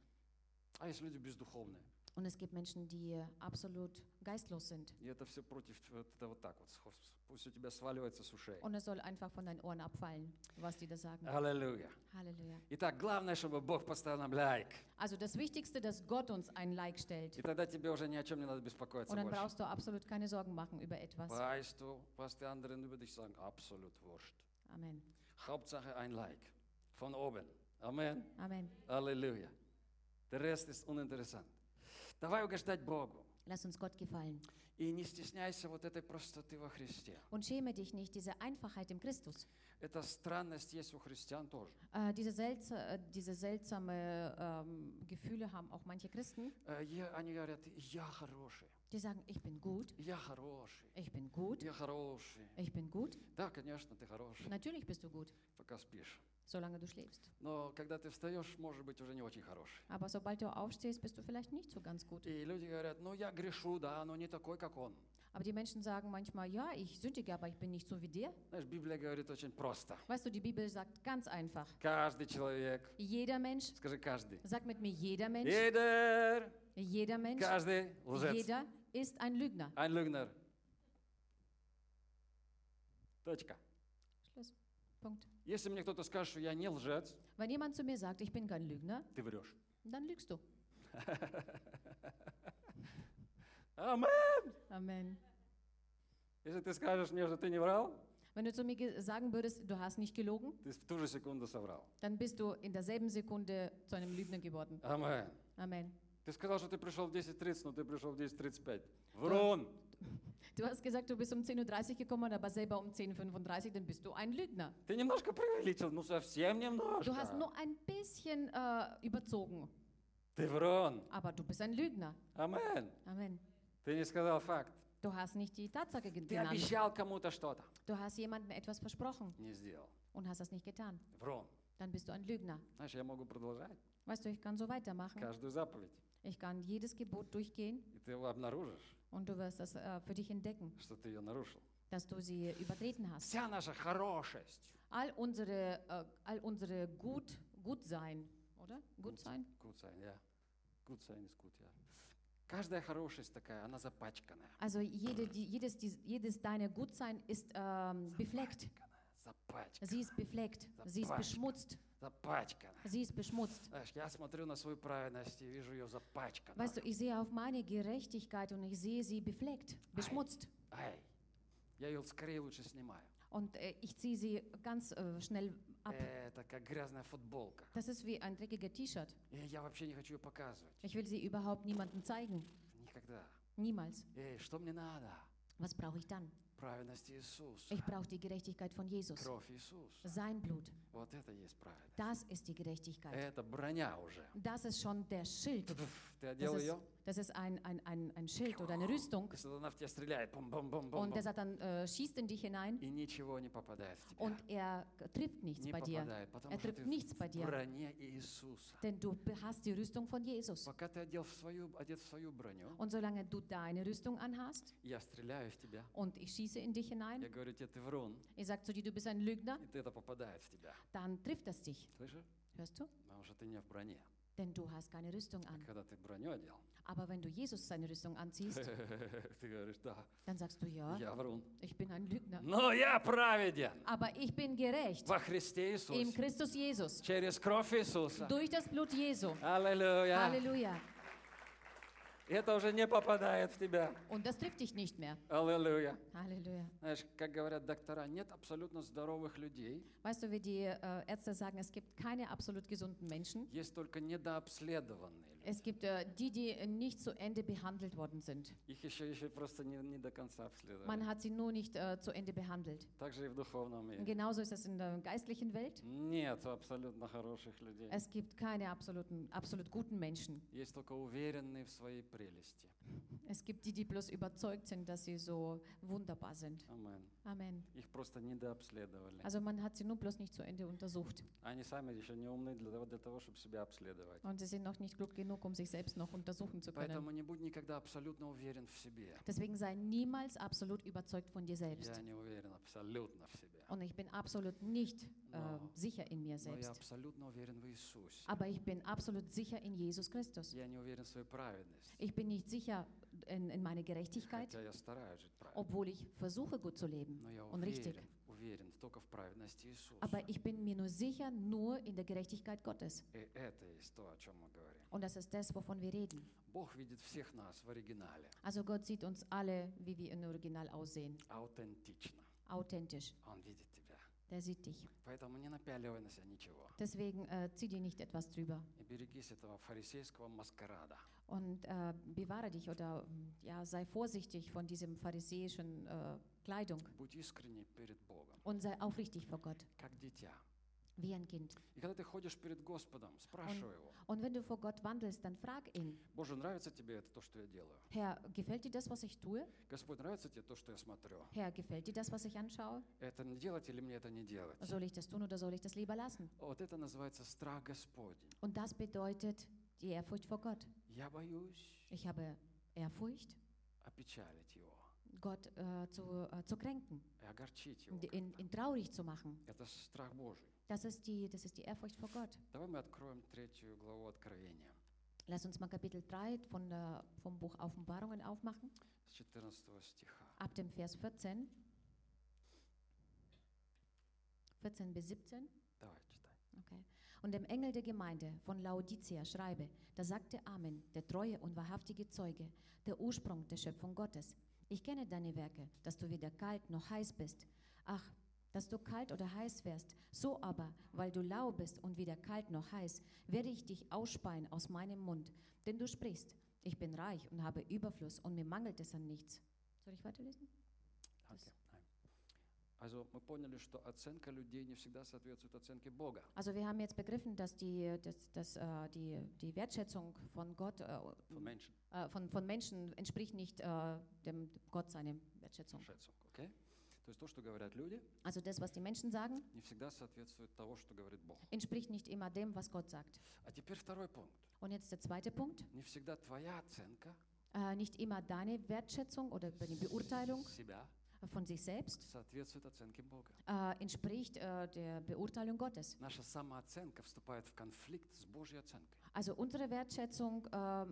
[SPEAKER 1] А есть люди бездуховные.
[SPEAKER 2] Und es gibt Menschen, die absolut geistlos sind.
[SPEAKER 1] И это все против, это вот так вот. Пусть у тебя сваливается с ушей.
[SPEAKER 2] Und es soll einfach von deinen Ohren abfallen, was die da sagen.
[SPEAKER 1] Аллилуйя.
[SPEAKER 2] Halleluja.
[SPEAKER 1] Итак, главное, чтобы Бог поставил нам лайк.
[SPEAKER 2] Also das Wichtigste, dass Gott uns ein Like stellt.
[SPEAKER 1] И тогда тебе уже ни о чем не надо беспокоиться
[SPEAKER 2] Und dann
[SPEAKER 1] больше.
[SPEAKER 2] brauchst du absolut keine Sorgen machen über etwas.
[SPEAKER 1] Weißt du, was die anderen über dich sagen? Absolut wurscht.
[SPEAKER 2] Amen.
[SPEAKER 1] Hauptsache ein Like. Von oben. Amen.
[SPEAKER 2] Amen.
[SPEAKER 1] Аллилуйя. Der Rest ist uninteressant. Давай угождать Богу.
[SPEAKER 2] Lass uns Gott gefallen.
[SPEAKER 1] И не стесняйся вот этой простоты во Христе.
[SPEAKER 2] Und schäme dich nicht, diese Einfachheit im Christus.
[SPEAKER 1] Эта странность есть у христиан тоже.
[SPEAKER 2] Diese seltsame Gefühle haben auch manche Christen.
[SPEAKER 1] Они говорят, я хороший,
[SPEAKER 2] Die sagen, ich bin gut,
[SPEAKER 1] я хороший,
[SPEAKER 2] ich bin gut,
[SPEAKER 1] я хороший.
[SPEAKER 2] ich bin gut.
[SPEAKER 1] Да, конечно, ты хороший,
[SPEAKER 2] Natürlich bist du gut,
[SPEAKER 1] пока спишь.
[SPEAKER 2] solange du schläfst.
[SPEAKER 1] Но когда ты встаешь, может быть, уже не очень хороший.
[SPEAKER 2] Aber sobald du aufstehst, bist du vielleicht nicht so ganz gut.
[SPEAKER 1] И люди говорят, ну я грешу, да, но не такой, как он.
[SPEAKER 2] Aber die Menschen sagen manchmal, ja, ich sündige, aber ich bin nicht so wie der.
[SPEAKER 1] Знаешь, Библия говорит очень просто.
[SPEAKER 2] Weißt du, die Bibel sagt ganz einfach.
[SPEAKER 1] Каждый человек,
[SPEAKER 2] Jeder Mensch,
[SPEAKER 1] скажи каждый.
[SPEAKER 2] sag mit mir, jeder Mensch,
[SPEAKER 1] Jeder,
[SPEAKER 2] Mensch,
[SPEAKER 1] каждый лжец.
[SPEAKER 2] jeder ist ein Lügner.
[SPEAKER 1] Ein Lügner. Точка.
[SPEAKER 2] Schluss. Punkt.
[SPEAKER 1] Если мне кто-то скажет, что я не лжец,
[SPEAKER 2] Wenn jemand zu mir sagt, ich bin kein Lügner,
[SPEAKER 1] ты врешь.
[SPEAKER 2] dann lügst du.
[SPEAKER 1] Амен.
[SPEAKER 2] Amen.
[SPEAKER 1] Если ты скажешь мне, что ты не врал,
[SPEAKER 2] Wenn du zu mir sagen würdest, du hast nicht gelogen,
[SPEAKER 1] ты в ту же секунду соврал.
[SPEAKER 2] dann bist du in derselben Sekunde zu einem Lügner geworden.
[SPEAKER 1] Амен.
[SPEAKER 2] Amen.
[SPEAKER 1] Ты сказал, что ты пришел в 10:30, но ты пришел в 10:35. Врун.
[SPEAKER 2] Du hast gesagt, du bist um 10:30 Uhr gekommen, aber selber um 10:35 Uhr, dann bist du ein Lügner.
[SPEAKER 1] Ты немножко преувеличил, ну совсем
[SPEAKER 2] Du hast
[SPEAKER 1] немножко.
[SPEAKER 2] nur ein bisschen überzogen,
[SPEAKER 1] Ты врун.
[SPEAKER 2] aber du bist ein Lügner.
[SPEAKER 1] Амен.
[SPEAKER 2] Amen.
[SPEAKER 1] Ты не сказал факт.
[SPEAKER 2] Du hast nicht die Tatsache
[SPEAKER 1] Ты
[SPEAKER 2] genannt.
[SPEAKER 1] обещал кому-то что-то.
[SPEAKER 2] Du hast jemandem etwas versprochen
[SPEAKER 1] Не сделал.
[SPEAKER 2] und hast das nicht getan.
[SPEAKER 1] Врун.
[SPEAKER 2] Dann bist du ein Lügner.
[SPEAKER 1] Знаешь, я могу продолжать
[SPEAKER 2] Weißt du, ich kann so weitermachen.
[SPEAKER 1] каждую заповедь.
[SPEAKER 2] Ich kann jedes Gebot durchgehen
[SPEAKER 1] И ты его обнаружишь,
[SPEAKER 2] und du wirst das für dich entdecken,
[SPEAKER 1] что ты ее нарушил.
[SPEAKER 2] dass du sie übertreten hast.
[SPEAKER 1] Вся наша хорошесть.
[SPEAKER 2] All unsere Gutsein, oder? Gutsein?
[SPEAKER 1] Good sign, yeah. Good sign is good, yeah. Каждая хорошесть такая, она запачканная.
[SPEAKER 2] Also jedes deiner Gutsein ist befleckt.
[SPEAKER 1] Запачканная.
[SPEAKER 2] Sie ist befleckt. Sie ist beschmutzt.
[SPEAKER 1] Запачканная.
[SPEAKER 2] Sie ist beschmutzt.
[SPEAKER 1] Знаешь, я смотрю на свою праведность и вижу ее запачканной.
[SPEAKER 2] Weißt du, ich sehe auf meine Gerechtigkeit und ich sehe sie befleckt, beschmutzt.
[SPEAKER 1] Ай, я ее скорее лучше снимаю.
[SPEAKER 2] Und ich ziehe sie ganz schnell ab.
[SPEAKER 1] Это как грязная футболка.
[SPEAKER 2] Das ist wie ein dreckiger T-Shirt.
[SPEAKER 1] И я вообще не хочу ее показывать.
[SPEAKER 2] Ich will sie überhaupt niemandem zeigen.
[SPEAKER 1] Никогда.
[SPEAKER 2] Niemals.
[SPEAKER 1] Что мне надо?
[SPEAKER 2] Was brauche ich dann?
[SPEAKER 1] праведность Иисуса.
[SPEAKER 2] Ich brauche die Gerechtigkeit von Jesus.
[SPEAKER 1] Кровь Иисуса.
[SPEAKER 2] Sein Blut.
[SPEAKER 1] Вот это и есть праведность.
[SPEAKER 2] Das ist die Gerechtigkeit.
[SPEAKER 1] Это броня уже.
[SPEAKER 2] Das ist schon der Schild.
[SPEAKER 1] Ты одел ее?
[SPEAKER 2] Das ist ein Schild oder eine Rüstung.
[SPEAKER 1] И сатана в тебя стреляет.
[SPEAKER 2] Und der Satan schießt in dich hinein
[SPEAKER 1] И ничего не попадает в тебя.
[SPEAKER 2] und er trifft nichts
[SPEAKER 1] Не
[SPEAKER 2] bei dir.
[SPEAKER 1] попадает, потому
[SPEAKER 2] Er
[SPEAKER 1] что
[SPEAKER 2] trifft
[SPEAKER 1] ты
[SPEAKER 2] nichts bei
[SPEAKER 1] в
[SPEAKER 2] dir.
[SPEAKER 1] броне Иисуса.
[SPEAKER 2] Denn du hast die Rüstung von Jesus.
[SPEAKER 1] Пока ты одет в свою броню,
[SPEAKER 2] Und solange du deine Rüstung anhast
[SPEAKER 1] я стреляю в тебя.
[SPEAKER 2] und ich schieße in dich hinein,
[SPEAKER 1] Я говорю тебе, ты врун,
[SPEAKER 2] ich sage zu dir, du bist ein Lügner,
[SPEAKER 1] и это попадает в тебя.
[SPEAKER 2] dann trifft das dich.
[SPEAKER 1] Слышишь?
[SPEAKER 2] Hörst du?
[SPEAKER 1] Потому что ты не в броне.
[SPEAKER 2] Denn du hast keine Rüstung
[SPEAKER 1] А
[SPEAKER 2] an.
[SPEAKER 1] когда ты броню одел,
[SPEAKER 2] Aber wenn du Jesus seine Rüstung anziehst,
[SPEAKER 1] ты говоришь, да,
[SPEAKER 2] dann sagst du, ja,
[SPEAKER 1] я врун.
[SPEAKER 2] ich bin ein Lügner.
[SPEAKER 1] Но я праведен
[SPEAKER 2] Aber ich bin gerecht
[SPEAKER 1] во Христе
[SPEAKER 2] in
[SPEAKER 1] Иисусе.
[SPEAKER 2] Christus Jesus.
[SPEAKER 1] Через кровь Иисуса.
[SPEAKER 2] Durch das Blut Jesu.
[SPEAKER 1] Аллилуйя.
[SPEAKER 2] Halleluja.
[SPEAKER 1] Это уже не попадает в тебя.
[SPEAKER 2] Und das trifft dich nicht mehr.
[SPEAKER 1] Аллилуйя.
[SPEAKER 2] Halleluja.
[SPEAKER 1] Знаешь, как говорят доктора, нет абсолютно здоровых людей,
[SPEAKER 2] Weißt du, wie die Ärzte sagen, es gibt keine absolut gesunden Menschen.
[SPEAKER 1] есть только недообследованные люди.
[SPEAKER 2] Es gibt die nicht zu Ende behandelt worden sind.
[SPEAKER 1] Их еще просто не до конца обследовали.
[SPEAKER 2] Man hat sie nur nicht zu Ende behandelt.
[SPEAKER 1] Так же и в духовном
[SPEAKER 2] Und
[SPEAKER 1] мире.
[SPEAKER 2] genauso ist es in der geistlichen Welt.
[SPEAKER 1] Нет абсолютно хороших людей.
[SPEAKER 2] Es gibt keine absolut guten Menschen.
[SPEAKER 1] Есть только уверенные в своей прелести.
[SPEAKER 2] Es gibt die bloß überzeugt sind, dass sie so wunderbar sind.
[SPEAKER 1] Амен.
[SPEAKER 2] Amen.
[SPEAKER 1] Их просто недообследовали.
[SPEAKER 2] Also man hat sie nur bloß nicht zu Ende untersucht.
[SPEAKER 1] Они сами еще не умны для того, чтобы себя обследовать.
[SPEAKER 2] Und sie sind noch nicht klug genug, um sich selbst noch untersuchen zu können.
[SPEAKER 1] Поэтому не будь никогда абсолютно уверен в себе.
[SPEAKER 2] Deswegen sei niemals absolut überzeugt von dir selbst.
[SPEAKER 1] Я не уверен абсолютно в себе.
[SPEAKER 2] Und ich bin absolut nicht sicher in mir
[SPEAKER 1] Но я
[SPEAKER 2] selbst.
[SPEAKER 1] абсолютно уверен в Иисусе.
[SPEAKER 2] Aber ich bin absolut sicher in Jesus Christus.
[SPEAKER 1] Я не уверен в своей праведности.
[SPEAKER 2] Ich bin nicht sicher in meine Gerechtigkeit,
[SPEAKER 1] Хотя я стараюсь жить праведно.
[SPEAKER 2] obwohl ich versuche, gut zu leben
[SPEAKER 1] Но я
[SPEAKER 2] und richtig.
[SPEAKER 1] уверен только в праведности Иисуса.
[SPEAKER 2] Aber ich bin mir nur sicher, nur in der Gerechtigkeit Gottes.
[SPEAKER 1] И это есть то, о чем мы говорим.
[SPEAKER 2] Und das ist das, wovon wir reden.
[SPEAKER 1] Бог видит всех нас в оригинале.
[SPEAKER 2] Also Gott sieht uns alle, wie wir im Original aussehen.
[SPEAKER 1] Аутентично.
[SPEAKER 2] Authentisch.
[SPEAKER 1] Он видит тебя.
[SPEAKER 2] Der sieht dich.
[SPEAKER 1] Поэтому не напяливай на себя ничего.
[SPEAKER 2] Deswegen zieh dir nicht etwas drüber.
[SPEAKER 1] И берегись этого фарисейского маскарада.
[SPEAKER 2] Und bewahre dich oder ja, sei vorsichtig von diesem pharisäischen Kleidung.
[SPEAKER 1] Будь искренний перед Богом,
[SPEAKER 2] Und sei aufrichtig vor Gott,
[SPEAKER 1] как дитя.
[SPEAKER 2] wie ein Kind.
[SPEAKER 1] И когда ты ходишь перед Господом, спрашивай Его,
[SPEAKER 2] Und wenn du vor Gott wandelst, dann frag ihn,
[SPEAKER 1] Боже, нравится тебе это то, что я делаю?
[SPEAKER 2] Herr, gefällt dir das, was ich tue?
[SPEAKER 1] Господь, нравится тебе то, что я смотрю?
[SPEAKER 2] Herr, gefällt dir das, was ich anschaue?
[SPEAKER 1] Это не делать или мне это не делать?
[SPEAKER 2] Soll ich das tun oder soll ich das lieber lassen?
[SPEAKER 1] Вот это называется страх Господень.
[SPEAKER 2] Und das bedeutet die Ehrfurcht vor Gott.
[SPEAKER 1] Я боюсь
[SPEAKER 2] Ich habe Ehrfurcht,
[SPEAKER 1] опечалить Его
[SPEAKER 2] Gott zu kränken,
[SPEAKER 1] и огорчить Его.
[SPEAKER 2] ihn traurig zu machen.
[SPEAKER 1] Это страх Божий.
[SPEAKER 2] Das ist die Ehrfurcht vor Gott.
[SPEAKER 1] Давай мы откроем 3 главу Откровения
[SPEAKER 2] Lass uns mal Kapitel 3 vom Buch Offenbarungen aufmachen,
[SPEAKER 1] с 14 стиха.
[SPEAKER 2] ab dem Vers 14 bis 17.
[SPEAKER 1] Давай, читай.
[SPEAKER 2] Okay. Und dem Engel der Gemeinde von Laodicea schreibe, da sagte Amen, der treue und wahrhaftige Zeuge, der Ursprung der Schöpfung Gottes. Ich kenne deine Werke, dass du weder kalt noch heiß bist. Ach, dass du kalt oder heiß wärst. So aber, weil du lau bist und weder kalt noch heiß, werde ich dich ausspeien aus meinem Mund. Denn du sprichst, ich bin reich und habe Überfluss und mir mangelt es an nichts. Soll ich weiterlesen?
[SPEAKER 1] Окей. Also, мы поняли, что оценка людей не всегда соответствует оценке Бога.
[SPEAKER 2] Also wir haben jetzt begriffen, dass die Wertschätzung von Gott,
[SPEAKER 1] Von Menschen.
[SPEAKER 2] von Menschen entspricht nicht dem Gott seine Wertschätzung.
[SPEAKER 1] Schätzung, okay? То есть то, что говорят люди,
[SPEAKER 2] Also das, was die Menschen sagen,
[SPEAKER 1] не всегда соответствует того, что говорит Бог.
[SPEAKER 2] entspricht nicht immer dem, was Gott sagt.
[SPEAKER 1] А теперь второй пунkt.
[SPEAKER 2] Und jetzt der zweite Punkt.
[SPEAKER 1] Не всегда твоя оценка
[SPEAKER 2] Nicht immer deine Wertschätzung oder die Beurteilung
[SPEAKER 1] себя
[SPEAKER 2] von sich selbst
[SPEAKER 1] соответствует оценке Бога.
[SPEAKER 2] entspricht der Beurteilung Gottes.
[SPEAKER 1] Наша самооценка вступает в конфликт с Божьей оценкой.
[SPEAKER 2] Also unsere Wertschätzung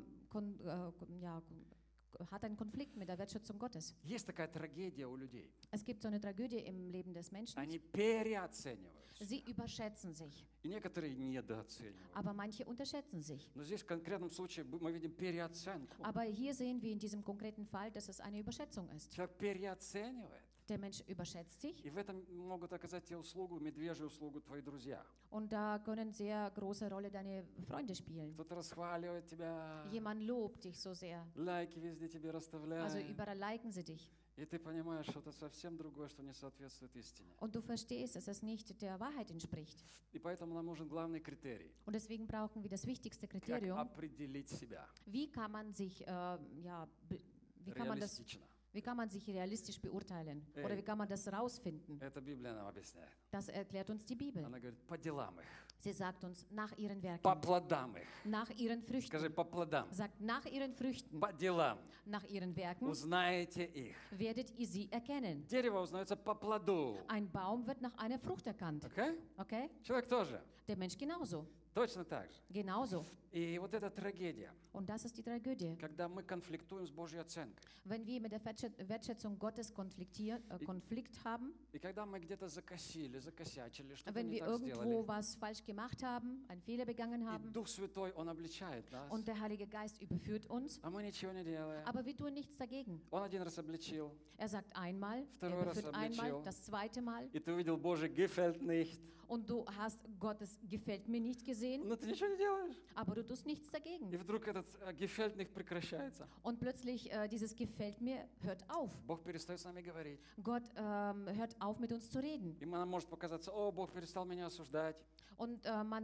[SPEAKER 2] hat einen Konflikt mit der Wertschätzung Gottes.
[SPEAKER 1] Есть такая трагедия у людей.
[SPEAKER 2] Es gibt so eine Tragödie im Leben des Menschen.
[SPEAKER 1] Они переоценивают.
[SPEAKER 2] Sie überschätzen sich,
[SPEAKER 1] И некоторые недооценивают.
[SPEAKER 2] aber manche unterschätzen sich.
[SPEAKER 1] Но здесь в конкретном случае мы видим переоценку.
[SPEAKER 2] Aber hier sehen wir in diesem konkreten Fall, dass es eine Überschätzung ist.
[SPEAKER 1] Человек переоценивает.
[SPEAKER 2] Der Mensch überschätzt sich
[SPEAKER 1] И в этом могут оказать тебе услугу, медвежью услугу твои друзья.
[SPEAKER 2] und da können sehr große Rolle deine Freunde spielen.
[SPEAKER 1] Кто-то расхваливает тебя,
[SPEAKER 2] Jemand lobt dich so sehr,
[SPEAKER 1] лайки везде тебе
[SPEAKER 2] also
[SPEAKER 1] расставляет.
[SPEAKER 2] überall liken sie dich.
[SPEAKER 1] И ты понимаешь, что это совсем другое, что не соответствует истине.
[SPEAKER 2] Und du verstehst, dass es nicht der Wahrheit entspricht.
[SPEAKER 1] И поэтому нам нужен главный критерий.
[SPEAKER 2] Und deswegen brauchen wir das wichtigste
[SPEAKER 1] Как
[SPEAKER 2] Kriterium.
[SPEAKER 1] определить себя
[SPEAKER 2] Wie kann man sich,
[SPEAKER 1] реалистично.
[SPEAKER 2] wie kann man sich realistisch beurteilen?
[SPEAKER 1] Ey.
[SPEAKER 2] Oder wie kann man das rausfinden?
[SPEAKER 1] Это Библия нам объясняет.
[SPEAKER 2] Das erklärt uns die Bibel.
[SPEAKER 1] Она говорит, по делам их,
[SPEAKER 2] Sie sagt uns nach ihren
[SPEAKER 1] по
[SPEAKER 2] Werken,
[SPEAKER 1] плодам их.
[SPEAKER 2] nach ihren
[SPEAKER 1] Скажи,
[SPEAKER 2] Früchten.
[SPEAKER 1] по плодам,
[SPEAKER 2] Sagt nach ihren Früchten,
[SPEAKER 1] по делам.
[SPEAKER 2] nach ihren Werken
[SPEAKER 1] Узнаете их.
[SPEAKER 2] werdet ihr sie erkennen.
[SPEAKER 1] Дерево узнается по плоду.
[SPEAKER 2] Ein Baum wird nach einer Frucht erkannt.
[SPEAKER 1] Окей?
[SPEAKER 2] Okay?
[SPEAKER 1] Человек тоже.
[SPEAKER 2] Der Mensch genauso.
[SPEAKER 1] Точно так же.
[SPEAKER 2] Genauso.
[SPEAKER 1] И вот эта трагедия,
[SPEAKER 2] Und das ist die Tragödie.
[SPEAKER 1] когда мы конфликтуем с Божьей оценкой.
[SPEAKER 2] Wenn wir mit der Wertschätzung Gottes Konflikt haben,
[SPEAKER 1] И когда мы где-то закосячили, что-то
[SPEAKER 2] wenn
[SPEAKER 1] не
[SPEAKER 2] wir
[SPEAKER 1] так
[SPEAKER 2] irgendwo
[SPEAKER 1] сделали.
[SPEAKER 2] was falsch gemacht haben, einen Fehler begangen
[SPEAKER 1] И
[SPEAKER 2] haben
[SPEAKER 1] Дух Святой, Он обличает нас.
[SPEAKER 2] und der Heilige Geist überführt uns,
[SPEAKER 1] А мы ничего не делаем.
[SPEAKER 2] aber wir tun nichts dagegen.
[SPEAKER 1] Он один раз обличил.
[SPEAKER 2] Er sagt einmal, er
[SPEAKER 1] Второй раз
[SPEAKER 2] überführt einmal,
[SPEAKER 1] обличил.
[SPEAKER 2] das zweite Mal
[SPEAKER 1] И ты увидел, Боже, gefällt nicht.
[SPEAKER 2] und du hast Gottes gefällt mir nicht gesehen,
[SPEAKER 1] Но ты ничего не делаешь.
[SPEAKER 2] aber du tust nichts
[SPEAKER 1] И
[SPEAKER 2] dagegen.
[SPEAKER 1] вдруг этот gefällt nicht прекращается.
[SPEAKER 2] Und plötzlich dieses gefällt mir hört auf.
[SPEAKER 1] Бог перестает с нами говорить.
[SPEAKER 2] Gott hört auf mit uns zu reden.
[SPEAKER 1] И нам может показаться, о, Бог перестал меня осуждать.
[SPEAKER 2] Und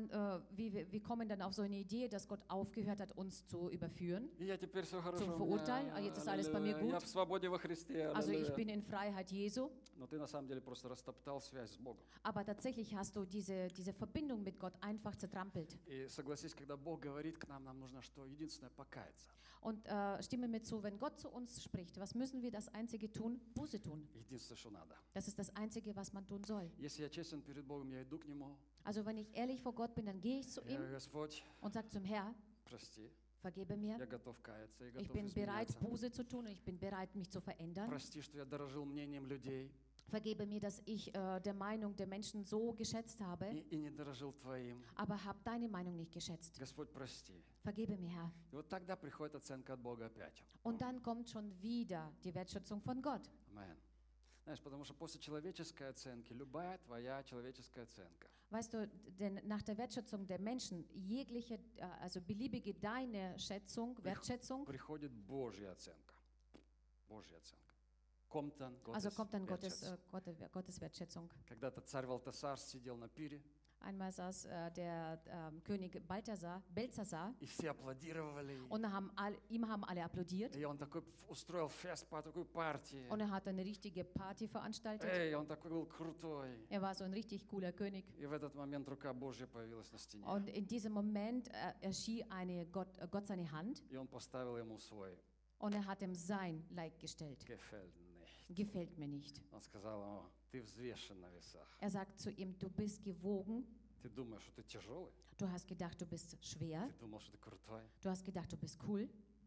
[SPEAKER 2] wir kommen dann auf so eine Idee, dass Gott aufgehört hat, uns zu überführen.
[SPEAKER 1] И я теперь все хорошо.
[SPEAKER 2] Zum
[SPEAKER 1] у
[SPEAKER 2] Verurteilen,
[SPEAKER 1] меня.
[SPEAKER 2] ah, jetzt ist alles bei mir
[SPEAKER 1] Аллилуйя. Я
[SPEAKER 2] gut.
[SPEAKER 1] в свободе во Христе.
[SPEAKER 2] Also ich
[SPEAKER 1] Аллилуйя.
[SPEAKER 2] bin in Freiheit Jesu.
[SPEAKER 1] Но ты на самом деле просто растоптал связь с Богом.
[SPEAKER 2] Aber tatsächlich hast du diese Verbindung mit Gott einfach zertrampelt.
[SPEAKER 1] И согласись, когда Бог говорит к нам, нам нужно что? Единственное, покаяться.
[SPEAKER 2] Und stimme mir zu, wenn Gott zu uns spricht, was müssen wir das Einzige tun? Buße tun.
[SPEAKER 1] Единственное, что надо.
[SPEAKER 2] Das ist das Einzige, was man tun soll.
[SPEAKER 1] Если я честен перед Богом, я иду к Нему.
[SPEAKER 2] Also wenn ich ehrlich vor Gott bin, dann gehe ich zu
[SPEAKER 1] Я
[SPEAKER 2] ihm
[SPEAKER 1] говорю, Господь,
[SPEAKER 2] und sage zum Herr,
[SPEAKER 1] прости.
[SPEAKER 2] vergebe mir.
[SPEAKER 1] Я готов каяться, я
[SPEAKER 2] Ich
[SPEAKER 1] готов
[SPEAKER 2] bin bereit,
[SPEAKER 1] изменяться.
[SPEAKER 2] Buße zu tun und ich bin bereit, mich zu verändern.
[SPEAKER 1] Прости, что я дорожил мнением людей
[SPEAKER 2] Vergebe mir, dass ich der Meinung der Menschen so geschätzt habe,
[SPEAKER 1] и не дорожил Твоим.
[SPEAKER 2] aber habe deine Meinung nicht geschätzt.
[SPEAKER 1] Господь, прости.
[SPEAKER 2] Vergebe mir, Herr.
[SPEAKER 1] И вот тогда приходит оценка от Бога опять.
[SPEAKER 2] Und dann kommt schon wieder die Wertschätzung von Gott.
[SPEAKER 1] Амен. Знаешь, потому что после человеческой оценки, любая твоя человеческая оценка,
[SPEAKER 2] Weißt du, denn nach der Wertschätzung der Menschen, jegliche, also beliebige deine Schätzung, Wertschätzung,
[SPEAKER 1] приходит Божья оценка. Божья оценка. Kommt dann
[SPEAKER 2] also
[SPEAKER 1] Gottes
[SPEAKER 2] kommt dann
[SPEAKER 1] Wertschätzung.
[SPEAKER 2] Gottes Wertschätzung.
[SPEAKER 1] Когда-то царь Валтасар сидел на пире,
[SPEAKER 2] Einmal saß der König Belzazar
[SPEAKER 1] и все аплодировали.
[SPEAKER 2] und ihm haben alle applaudiert
[SPEAKER 1] И он такой устроил фест по такой партии.
[SPEAKER 2] und er hat eine richtige Party veranstaltet.
[SPEAKER 1] Эй, он такой был крутой.
[SPEAKER 2] Er war so ein richtig cooler König.
[SPEAKER 1] И в этот момент рука Божья появилась на стене.
[SPEAKER 2] Und in diesem Moment erschien Gott seine Hand
[SPEAKER 1] И он поставил ему свой
[SPEAKER 2] und er hat ihm sein Like gestellt.
[SPEAKER 1] gefällt nicht.
[SPEAKER 2] Gefällt mir nicht.
[SPEAKER 1] Он сказал ему, ты взвешен на весах.
[SPEAKER 2] Er sagt zu ihm, du bist gewogen,
[SPEAKER 1] Ты думаешь, что ты тяжелый?
[SPEAKER 2] du hast gedacht, du bist schwer,
[SPEAKER 1] Ты думал, что ты крутой?
[SPEAKER 2] du hast gedacht, du bist cool,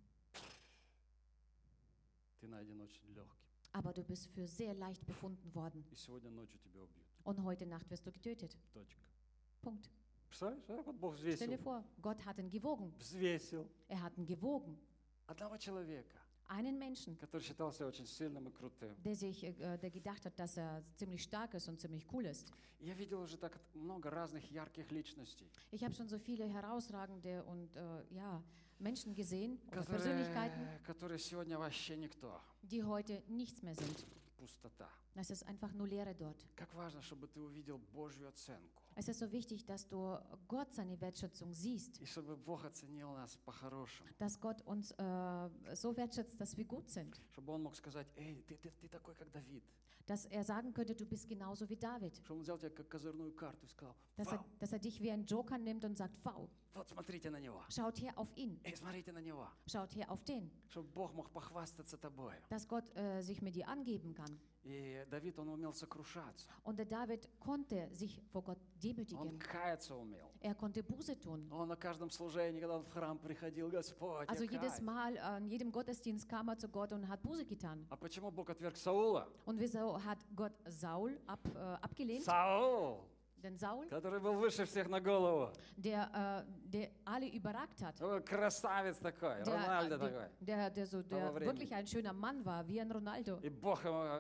[SPEAKER 1] Ты найден очень легкий.
[SPEAKER 2] aber du bist für sehr leicht befunden worden.
[SPEAKER 1] И сегодня ночью тебя убьют.
[SPEAKER 2] Und heute Nacht wirst du getötet.
[SPEAKER 1] Точка.
[SPEAKER 2] Punkt.
[SPEAKER 1] Представляешь, да? Вот Бог
[SPEAKER 2] Stell dir
[SPEAKER 1] взвесил.
[SPEAKER 2] vor, Gott hat ihn gewogen.
[SPEAKER 1] Взвесил.
[SPEAKER 2] Er hat ihn gewogen.
[SPEAKER 1] Одного человека,
[SPEAKER 2] Einen Menschen,
[SPEAKER 1] который считал себя очень сильным и крутым.
[SPEAKER 2] der gedacht hat, dass er ziemlich stark ist und ziemlich cool ist.
[SPEAKER 1] Я видел уже так много разных ярких личностей,
[SPEAKER 2] Ich habe schon so viele herausragende und Menschen gesehen oder Persönlichkeiten,
[SPEAKER 1] которые сегодня вообще никто.
[SPEAKER 2] die heute nichts mehr sind.
[SPEAKER 1] Пустота.
[SPEAKER 2] Es ist einfach nur Leere dort.
[SPEAKER 1] Как важно, чтобы ты увидел Божью оценку.
[SPEAKER 2] Es ist so wichtig, dass du Gott seine Wertschätzung siehst,
[SPEAKER 1] И чтобы Бог оценил нас по-хорошему.
[SPEAKER 2] dass Gott uns so wertschätzt, dass wir gut sind,
[SPEAKER 1] Чтобы Он мог сказать, эй, ты такой, как Давид.
[SPEAKER 2] dass er sagen könnte, du bist genauso wie David,
[SPEAKER 1] Чтобы Он взял тебя как козырную карту и сказал, вау,
[SPEAKER 2] dass er dich wie einen Joker nimmt und sagt, wow,
[SPEAKER 1] вот смотрите на него.
[SPEAKER 2] schaut her auf ihn,
[SPEAKER 1] Эй, смотрите на него.
[SPEAKER 2] schaut her auf den,
[SPEAKER 1] Чтобы Бог мог похвастаться тобой.
[SPEAKER 2] dass Gott sich mit dir angeben kann.
[SPEAKER 1] И Давид, он умел сокрушаться.
[SPEAKER 2] Und der David konnte sich vor Gott
[SPEAKER 1] Он
[SPEAKER 2] demütigen,
[SPEAKER 1] каяться умел.
[SPEAKER 2] er konnte Buße tun.
[SPEAKER 1] Он на каждом служении, когда он в храм приходил, Господь,
[SPEAKER 2] Also
[SPEAKER 1] я
[SPEAKER 2] jedes
[SPEAKER 1] каюсь.
[SPEAKER 2] Mal, an jedem Gottesdienst kam er zu Gott und hat Buße getan.
[SPEAKER 1] А почему Бог отверг Саула?
[SPEAKER 2] Und wieso hat Gott Saul abgelehnt?
[SPEAKER 1] Саул,
[SPEAKER 2] Denn Saul,
[SPEAKER 1] который был выше всех на голову.
[SPEAKER 2] der alle überragt hat,
[SPEAKER 1] Такой красавец такой, Рональдо такой.
[SPEAKER 2] der
[SPEAKER 1] Того времени.
[SPEAKER 2] wirklich ein schöner Mann war, wie ein Ronaldo.
[SPEAKER 1] И Бог ему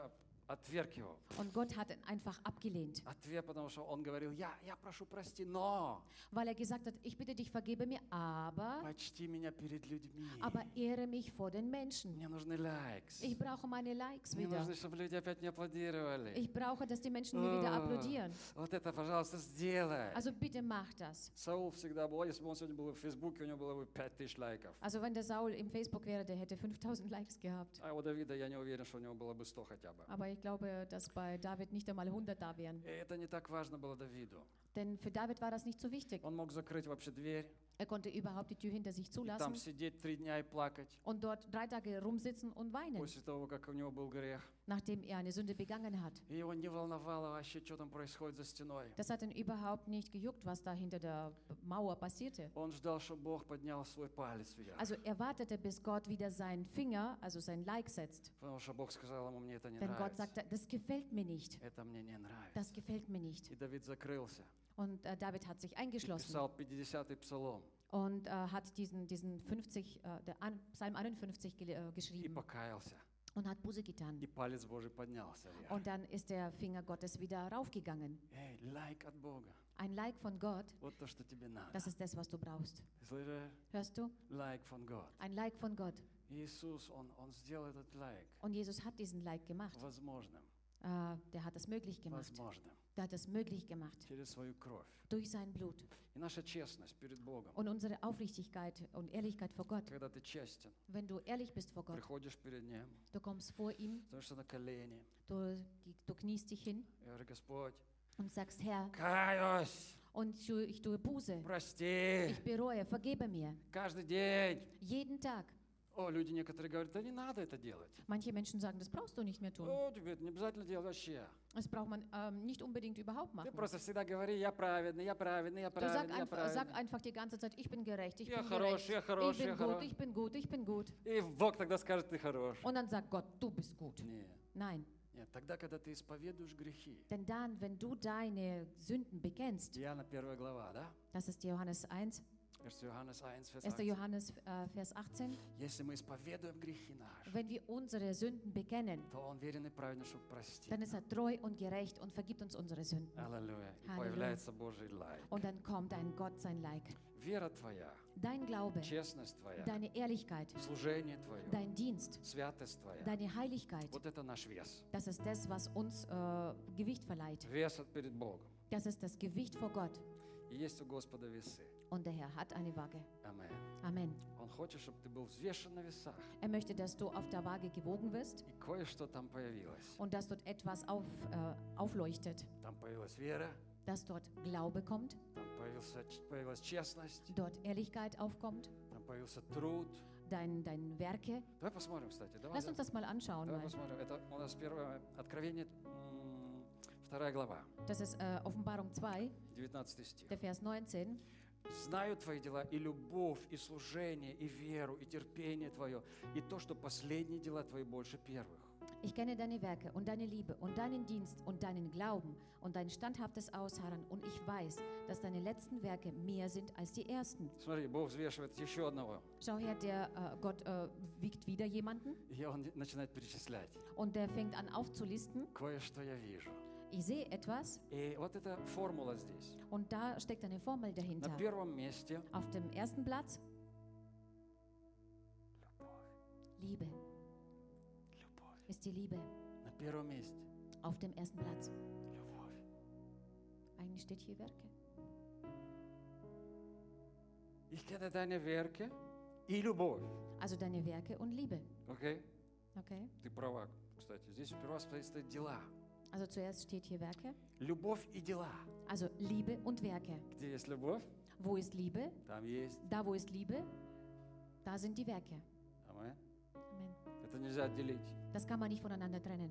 [SPEAKER 1] отверг его.
[SPEAKER 2] Und Gott hat ihn einfach abgelehnt,
[SPEAKER 1] Отверг, потому что он говорил, я прошу прости, но
[SPEAKER 2] weil er gesagt hat, ich bitte dich, vergebe mir, aber
[SPEAKER 1] почти меня перед людьми.
[SPEAKER 2] ehre mich vor den Menschen.
[SPEAKER 1] Мне нужны likes.
[SPEAKER 2] Ich brauche meine Likes
[SPEAKER 1] Мне
[SPEAKER 2] wieder.
[SPEAKER 1] нужно, чтобы люди опять мне аплодировали.
[SPEAKER 2] Ich brauche, dass die Menschen mir wieder applaudieren.
[SPEAKER 1] Вот это, пожалуйста, сделай.
[SPEAKER 2] Also bitte mach das.
[SPEAKER 1] Саул всегда был, если бы он сегодня был в Фейсбуке, у него было бы 5000 лайков.
[SPEAKER 2] Also wenn der Saul im Facebook wäre, der hätte 5000 Likes gehabt.
[SPEAKER 1] А у Давида я не уверен, что у него было бы 100 хотя бы.
[SPEAKER 2] Aber ich glaube, dass bei David nicht einmal 100 da wären.
[SPEAKER 1] И это не так важно было Давиду.
[SPEAKER 2] Denn für David war das nicht so wichtig.
[SPEAKER 1] Он мог закрыть вообще дверь,
[SPEAKER 2] Er konnte überhaupt die Tür hinter sich
[SPEAKER 1] и там
[SPEAKER 2] zulassen
[SPEAKER 1] сидеть 3 дня и плакать,
[SPEAKER 2] und dort 3 Tage rumsitzen und weinen,
[SPEAKER 1] после того, как у него был грех.
[SPEAKER 2] nachdem er eine Sünde begangen hat.
[SPEAKER 1] И его не волновало вообще, что там происходит за стеной.
[SPEAKER 2] Das hat ihn überhaupt nicht gejuckt, was da hinter der Mauer passierte.
[SPEAKER 1] Он ждал, что Бог поднял свой палец вверх.
[SPEAKER 2] Also er wartete, bis Gott wieder seinen Finger, also sein Like setzt.
[SPEAKER 1] Потому что Бог сказал ему, мне это не
[SPEAKER 2] Denn Gott
[SPEAKER 1] нравится.
[SPEAKER 2] sagte, das gefällt mir nicht.
[SPEAKER 1] Это мне не нравится.
[SPEAKER 2] Das gefällt mir nicht.
[SPEAKER 1] И Давид закрылся.
[SPEAKER 2] Und David hat sich
[SPEAKER 1] И
[SPEAKER 2] eingeschlossen
[SPEAKER 1] писал 50-й псалом.
[SPEAKER 2] und hat diesen 50, Psalm 51
[SPEAKER 1] И
[SPEAKER 2] geschrieben
[SPEAKER 1] покаялся.
[SPEAKER 2] und hat Buße getan.
[SPEAKER 1] И палец Божий поднялся вверх.
[SPEAKER 2] Und dann ist der Finger Gottes wieder raufgegangen.
[SPEAKER 1] Эй, лайк от Бога.
[SPEAKER 2] Ein Like von Gott,
[SPEAKER 1] Вот то, что тебе надо.
[SPEAKER 2] das ist das, was du brauchst.
[SPEAKER 1] Слышишь?
[SPEAKER 2] Hörst du?
[SPEAKER 1] Лайк von Gott.
[SPEAKER 2] Ein Like von Gott.
[SPEAKER 1] Иисус, Он сделал этот лайк
[SPEAKER 2] Und Jesus hat diesen Like gemacht.
[SPEAKER 1] возможным.
[SPEAKER 2] Der hat es möglich gemacht.
[SPEAKER 1] Возможным.
[SPEAKER 2] Der hat es möglich gemacht.
[SPEAKER 1] Через свою кровь.
[SPEAKER 2] Durch sein Blut.
[SPEAKER 1] И наша честность перед Богом.
[SPEAKER 2] Und unsere Aufrichtigkeit und Ehrlichkeit vor Gott.
[SPEAKER 1] Когда ты честен,
[SPEAKER 2] Wenn du ehrlich bist vor Gott,
[SPEAKER 1] приходишь перед Ним,
[SPEAKER 2] du kommst vor ihm,
[SPEAKER 1] становишься на колени.
[SPEAKER 2] du kniest dich hin
[SPEAKER 1] Я говорю, Господь,
[SPEAKER 2] und sagst, Herr,
[SPEAKER 1] каюсь,
[SPEAKER 2] und ich tue Buße.
[SPEAKER 1] прости,
[SPEAKER 2] Ich bereue, vergebe mir.
[SPEAKER 1] каждый день.
[SPEAKER 2] Jeden Tag.
[SPEAKER 1] О, люди некоторые говорят, да не надо это делать.
[SPEAKER 2] Manche Menschen sagen, das brauchst du nicht mehr tun.
[SPEAKER 1] О, тебе это не обязательно делать вообще.
[SPEAKER 2] Das braucht man nicht unbedingt überhaupt
[SPEAKER 1] Ты
[SPEAKER 2] machen.
[SPEAKER 1] просто всегда говори, я праведный, я праведный, я
[SPEAKER 2] Du sag
[SPEAKER 1] праведный, я
[SPEAKER 2] sag
[SPEAKER 1] праведный.
[SPEAKER 2] einfach die ganze Zeit, ich bin gerecht, ich
[SPEAKER 1] Я
[SPEAKER 2] bin
[SPEAKER 1] хороший,
[SPEAKER 2] gerecht,
[SPEAKER 1] я
[SPEAKER 2] ich
[SPEAKER 1] хороший,
[SPEAKER 2] bin
[SPEAKER 1] я
[SPEAKER 2] gut,
[SPEAKER 1] хороший.
[SPEAKER 2] ich bin gut, ich bin gut.
[SPEAKER 1] И Бог тогда скажет, ты хорош.
[SPEAKER 2] Und dann sagt Gott, du bist gut.
[SPEAKER 1] Нет,
[SPEAKER 2] Nein,
[SPEAKER 1] нет, тогда, когда ты исповедуешь грехи.
[SPEAKER 2] denn dann, wenn du deine Sünden bekennst,
[SPEAKER 1] Иоанна 1 глава, да?
[SPEAKER 2] das ist Johannes 1,
[SPEAKER 1] 1. Johannes 1, Vers
[SPEAKER 2] 1.
[SPEAKER 1] 18.
[SPEAKER 2] Johannes Vers 18,
[SPEAKER 1] Если мы исповедуем грехи наши,
[SPEAKER 2] wenn wir unsere Sünden bekennen,
[SPEAKER 1] то Он верен и праведен, чтобы простить.
[SPEAKER 2] dann ist er treu und gerecht und vergibt uns unsere Sünden.
[SPEAKER 1] Аллилуйя. И
[SPEAKER 2] Halleluja.
[SPEAKER 1] появляется Божий лайк.
[SPEAKER 2] Und dann kommt ein Gott, sein Like.
[SPEAKER 1] Вера твоя,
[SPEAKER 2] Dein Glaube,
[SPEAKER 1] честность твоя,
[SPEAKER 2] deine Ehrlichkeit,
[SPEAKER 1] служение твое,
[SPEAKER 2] dein Dienst,
[SPEAKER 1] святость твоя.
[SPEAKER 2] deine Heiligkeit,
[SPEAKER 1] Вот это наш вес.
[SPEAKER 2] das ist das, was uns Gewicht verleiht.
[SPEAKER 1] Вес перед Богом.
[SPEAKER 2] Das ist das Gewicht vor Gott.
[SPEAKER 1] И есть у Господа весы.
[SPEAKER 2] Und der Herr hat eine Waage.
[SPEAKER 1] Амен.
[SPEAKER 2] Amen.
[SPEAKER 1] Он хочет, чтобы ты был взвешен на весах.
[SPEAKER 2] Er möchte, dass du auf der Waage gewogen wirst
[SPEAKER 1] И кое-что там появилось.
[SPEAKER 2] und dass dort etwas aufleuchtet.
[SPEAKER 1] Там появилась вера,
[SPEAKER 2] Dass dort Glaube kommt,
[SPEAKER 1] там появилась честность,
[SPEAKER 2] dort Ehrlichkeit aufkommt,
[SPEAKER 1] там появился труд.
[SPEAKER 2] dein Werke.
[SPEAKER 1] Давай посмотрим, кстати. Давай,
[SPEAKER 2] Lass uns das mal anschauen.
[SPEAKER 1] давай
[SPEAKER 2] Mal.
[SPEAKER 1] посмотрим. Это у нас первое Откровение, 2 глава,
[SPEAKER 2] Das ist Offenbarung 2,
[SPEAKER 1] 19 стих.
[SPEAKER 2] der Vers 19.
[SPEAKER 1] Знаю твои дела, и любовь, и служение, и веру, и терпение твое, и то, что последние дела твои больше первых.
[SPEAKER 2] Ich kenne deine Werke und deine Liebe und deinen Dienst und deinen Glauben und dein standhaftes Ausharren und ich weiß, dass deine letzten Werke mehr sind als die ersten.
[SPEAKER 1] Смотри, Бог взвешивает еще одного,
[SPEAKER 2] Schau her, der Gott wiegt wieder jemanden
[SPEAKER 1] и Он начинает перечислять.
[SPEAKER 2] und der fängt an aufzulisten.
[SPEAKER 1] Кое-что я вижу.
[SPEAKER 2] Ich sehe etwas
[SPEAKER 1] И вот эта формула здесь.
[SPEAKER 2] und da steckt eine Formel dahinter.
[SPEAKER 1] На первом месте
[SPEAKER 2] Auf dem ersten Platz Liebe
[SPEAKER 1] любовь.
[SPEAKER 2] ist die Liebe.
[SPEAKER 1] На первом месте
[SPEAKER 2] Auf dem ersten Platz.
[SPEAKER 1] любовь.
[SPEAKER 2] Eigentlich steht hier Werke.
[SPEAKER 1] Ich kenne deine Werke и любовь.
[SPEAKER 2] Also deine Werke und Liebe.
[SPEAKER 1] Окей?
[SPEAKER 2] Okay?
[SPEAKER 1] Ты права, кстати. Здесь сперва стоят дела.
[SPEAKER 2] Also zuerst steht hier Werke.
[SPEAKER 1] Любовь и дела.
[SPEAKER 2] Also Liebe und Werke.
[SPEAKER 1] Где есть любовь,
[SPEAKER 2] Wo ist Liebe?
[SPEAKER 1] там есть.
[SPEAKER 2] Da, wo ist Liebe, da sind die Werke.
[SPEAKER 1] Амен.
[SPEAKER 2] Amen.
[SPEAKER 1] Это нельзя отделить.
[SPEAKER 2] Das kann man nicht voneinander trennen.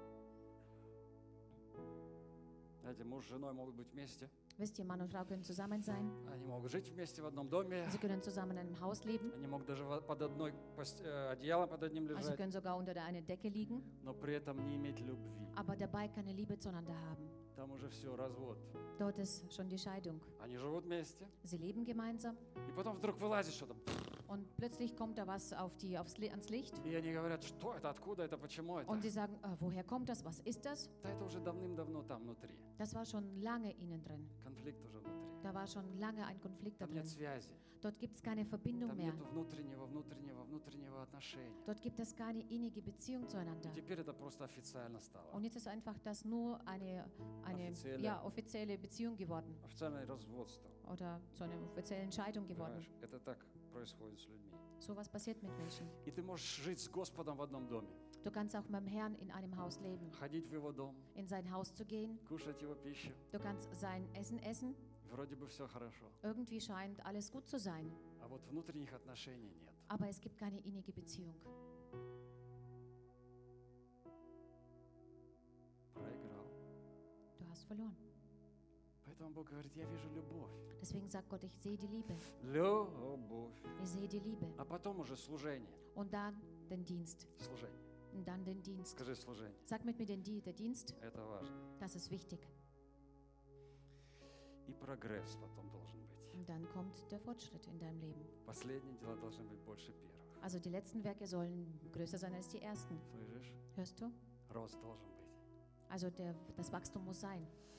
[SPEAKER 1] Знаете, муж с женой могут быть вместе.
[SPEAKER 2] Wisst ihr, Mann und Frau können zusammen sein.
[SPEAKER 1] Они могут жить вместе в одном доме.
[SPEAKER 2] Sie können zusammen in einem Haus leben.
[SPEAKER 1] Они могут даже под одной одеялом под одним
[SPEAKER 2] Also
[SPEAKER 1] лежать,
[SPEAKER 2] können sogar unter einer Decke liegen,
[SPEAKER 1] но при этом не иметь любви.
[SPEAKER 2] aber dabei keine Liebe zueinander haben.
[SPEAKER 1] Там уже все, развод.
[SPEAKER 2] Dort ist schon die Scheidung.
[SPEAKER 1] Они живут вместе,
[SPEAKER 2] Sie leben gemeinsam
[SPEAKER 1] и потом вдруг вылазит что-то.
[SPEAKER 2] Und plötzlich kommt da was ans Licht.
[SPEAKER 1] И они говорят, что это, откуда это, почему это?
[SPEAKER 2] Und sie sagen, woher kommt das? Was ist das?
[SPEAKER 1] Да это уже давным-давно там внутри.
[SPEAKER 2] Das war schon lange innen drin.
[SPEAKER 1] Конфликт уже внутри.
[SPEAKER 2] Da war schon lange ein Konflikt da
[SPEAKER 1] Там
[SPEAKER 2] drin.
[SPEAKER 1] нет связи.
[SPEAKER 2] Dort gibt es keine Verbindung
[SPEAKER 1] Там
[SPEAKER 2] mehr.
[SPEAKER 1] нет внутреннего отношения.
[SPEAKER 2] Dort gibt es keine innige Beziehung zueinander.
[SPEAKER 1] И теперь это просто официально стало.
[SPEAKER 2] Und jetzt ist einfach das nur eine offizielle Beziehung geworden.
[SPEAKER 1] Официальное разводство.
[SPEAKER 2] Oder zu einer offiziellen Scheidung geworden.
[SPEAKER 1] Понимаешь? Это так происходит с людьми.
[SPEAKER 2] So was passiert mit Menschen.
[SPEAKER 1] И ты можешь жить с Господом в одном доме.
[SPEAKER 2] Du kannst auch mit dem Herrn in einem Haus leben.
[SPEAKER 1] Ходить в Его дом,
[SPEAKER 2] In sein Haus zu gehen.
[SPEAKER 1] кушать Его пищу.
[SPEAKER 2] Du kannst sein Essen essen.
[SPEAKER 1] Вроде бы все хорошо.
[SPEAKER 2] Irgendwie scheint alles gut zu sein.
[SPEAKER 1] А вот внутренних отношений нет.
[SPEAKER 2] Aber es gibt keine innige Beziehung.
[SPEAKER 1] Проиграл.
[SPEAKER 2] Du hast verloren.
[SPEAKER 1] Поэтому Бог говорит, я вижу любовь.
[SPEAKER 2] Deswegen sagt Gott, ich sehe die Liebe.
[SPEAKER 1] Любовь.
[SPEAKER 2] Ich sehe die Liebe.
[SPEAKER 1] А потом уже служение.
[SPEAKER 2] Und dann den Dienst.
[SPEAKER 1] Служение.
[SPEAKER 2] Und dann den Dienst.
[SPEAKER 1] Скажи служение.
[SPEAKER 2] Sag mit mir der Dienst.
[SPEAKER 1] Это важно.
[SPEAKER 2] Das ist wichtig.
[SPEAKER 1] И прогресс потом должен быть.
[SPEAKER 2] Und dann kommt der Fortschritt in deinem Leben.
[SPEAKER 1] Последние дела должны быть больше первых.
[SPEAKER 2] Also die letzten Werke sollen größer sein als die ersten.
[SPEAKER 1] Слышишь?
[SPEAKER 2] Hörst du?
[SPEAKER 1] Рост должен быть.
[SPEAKER 2] Also das Wachstum muss sein.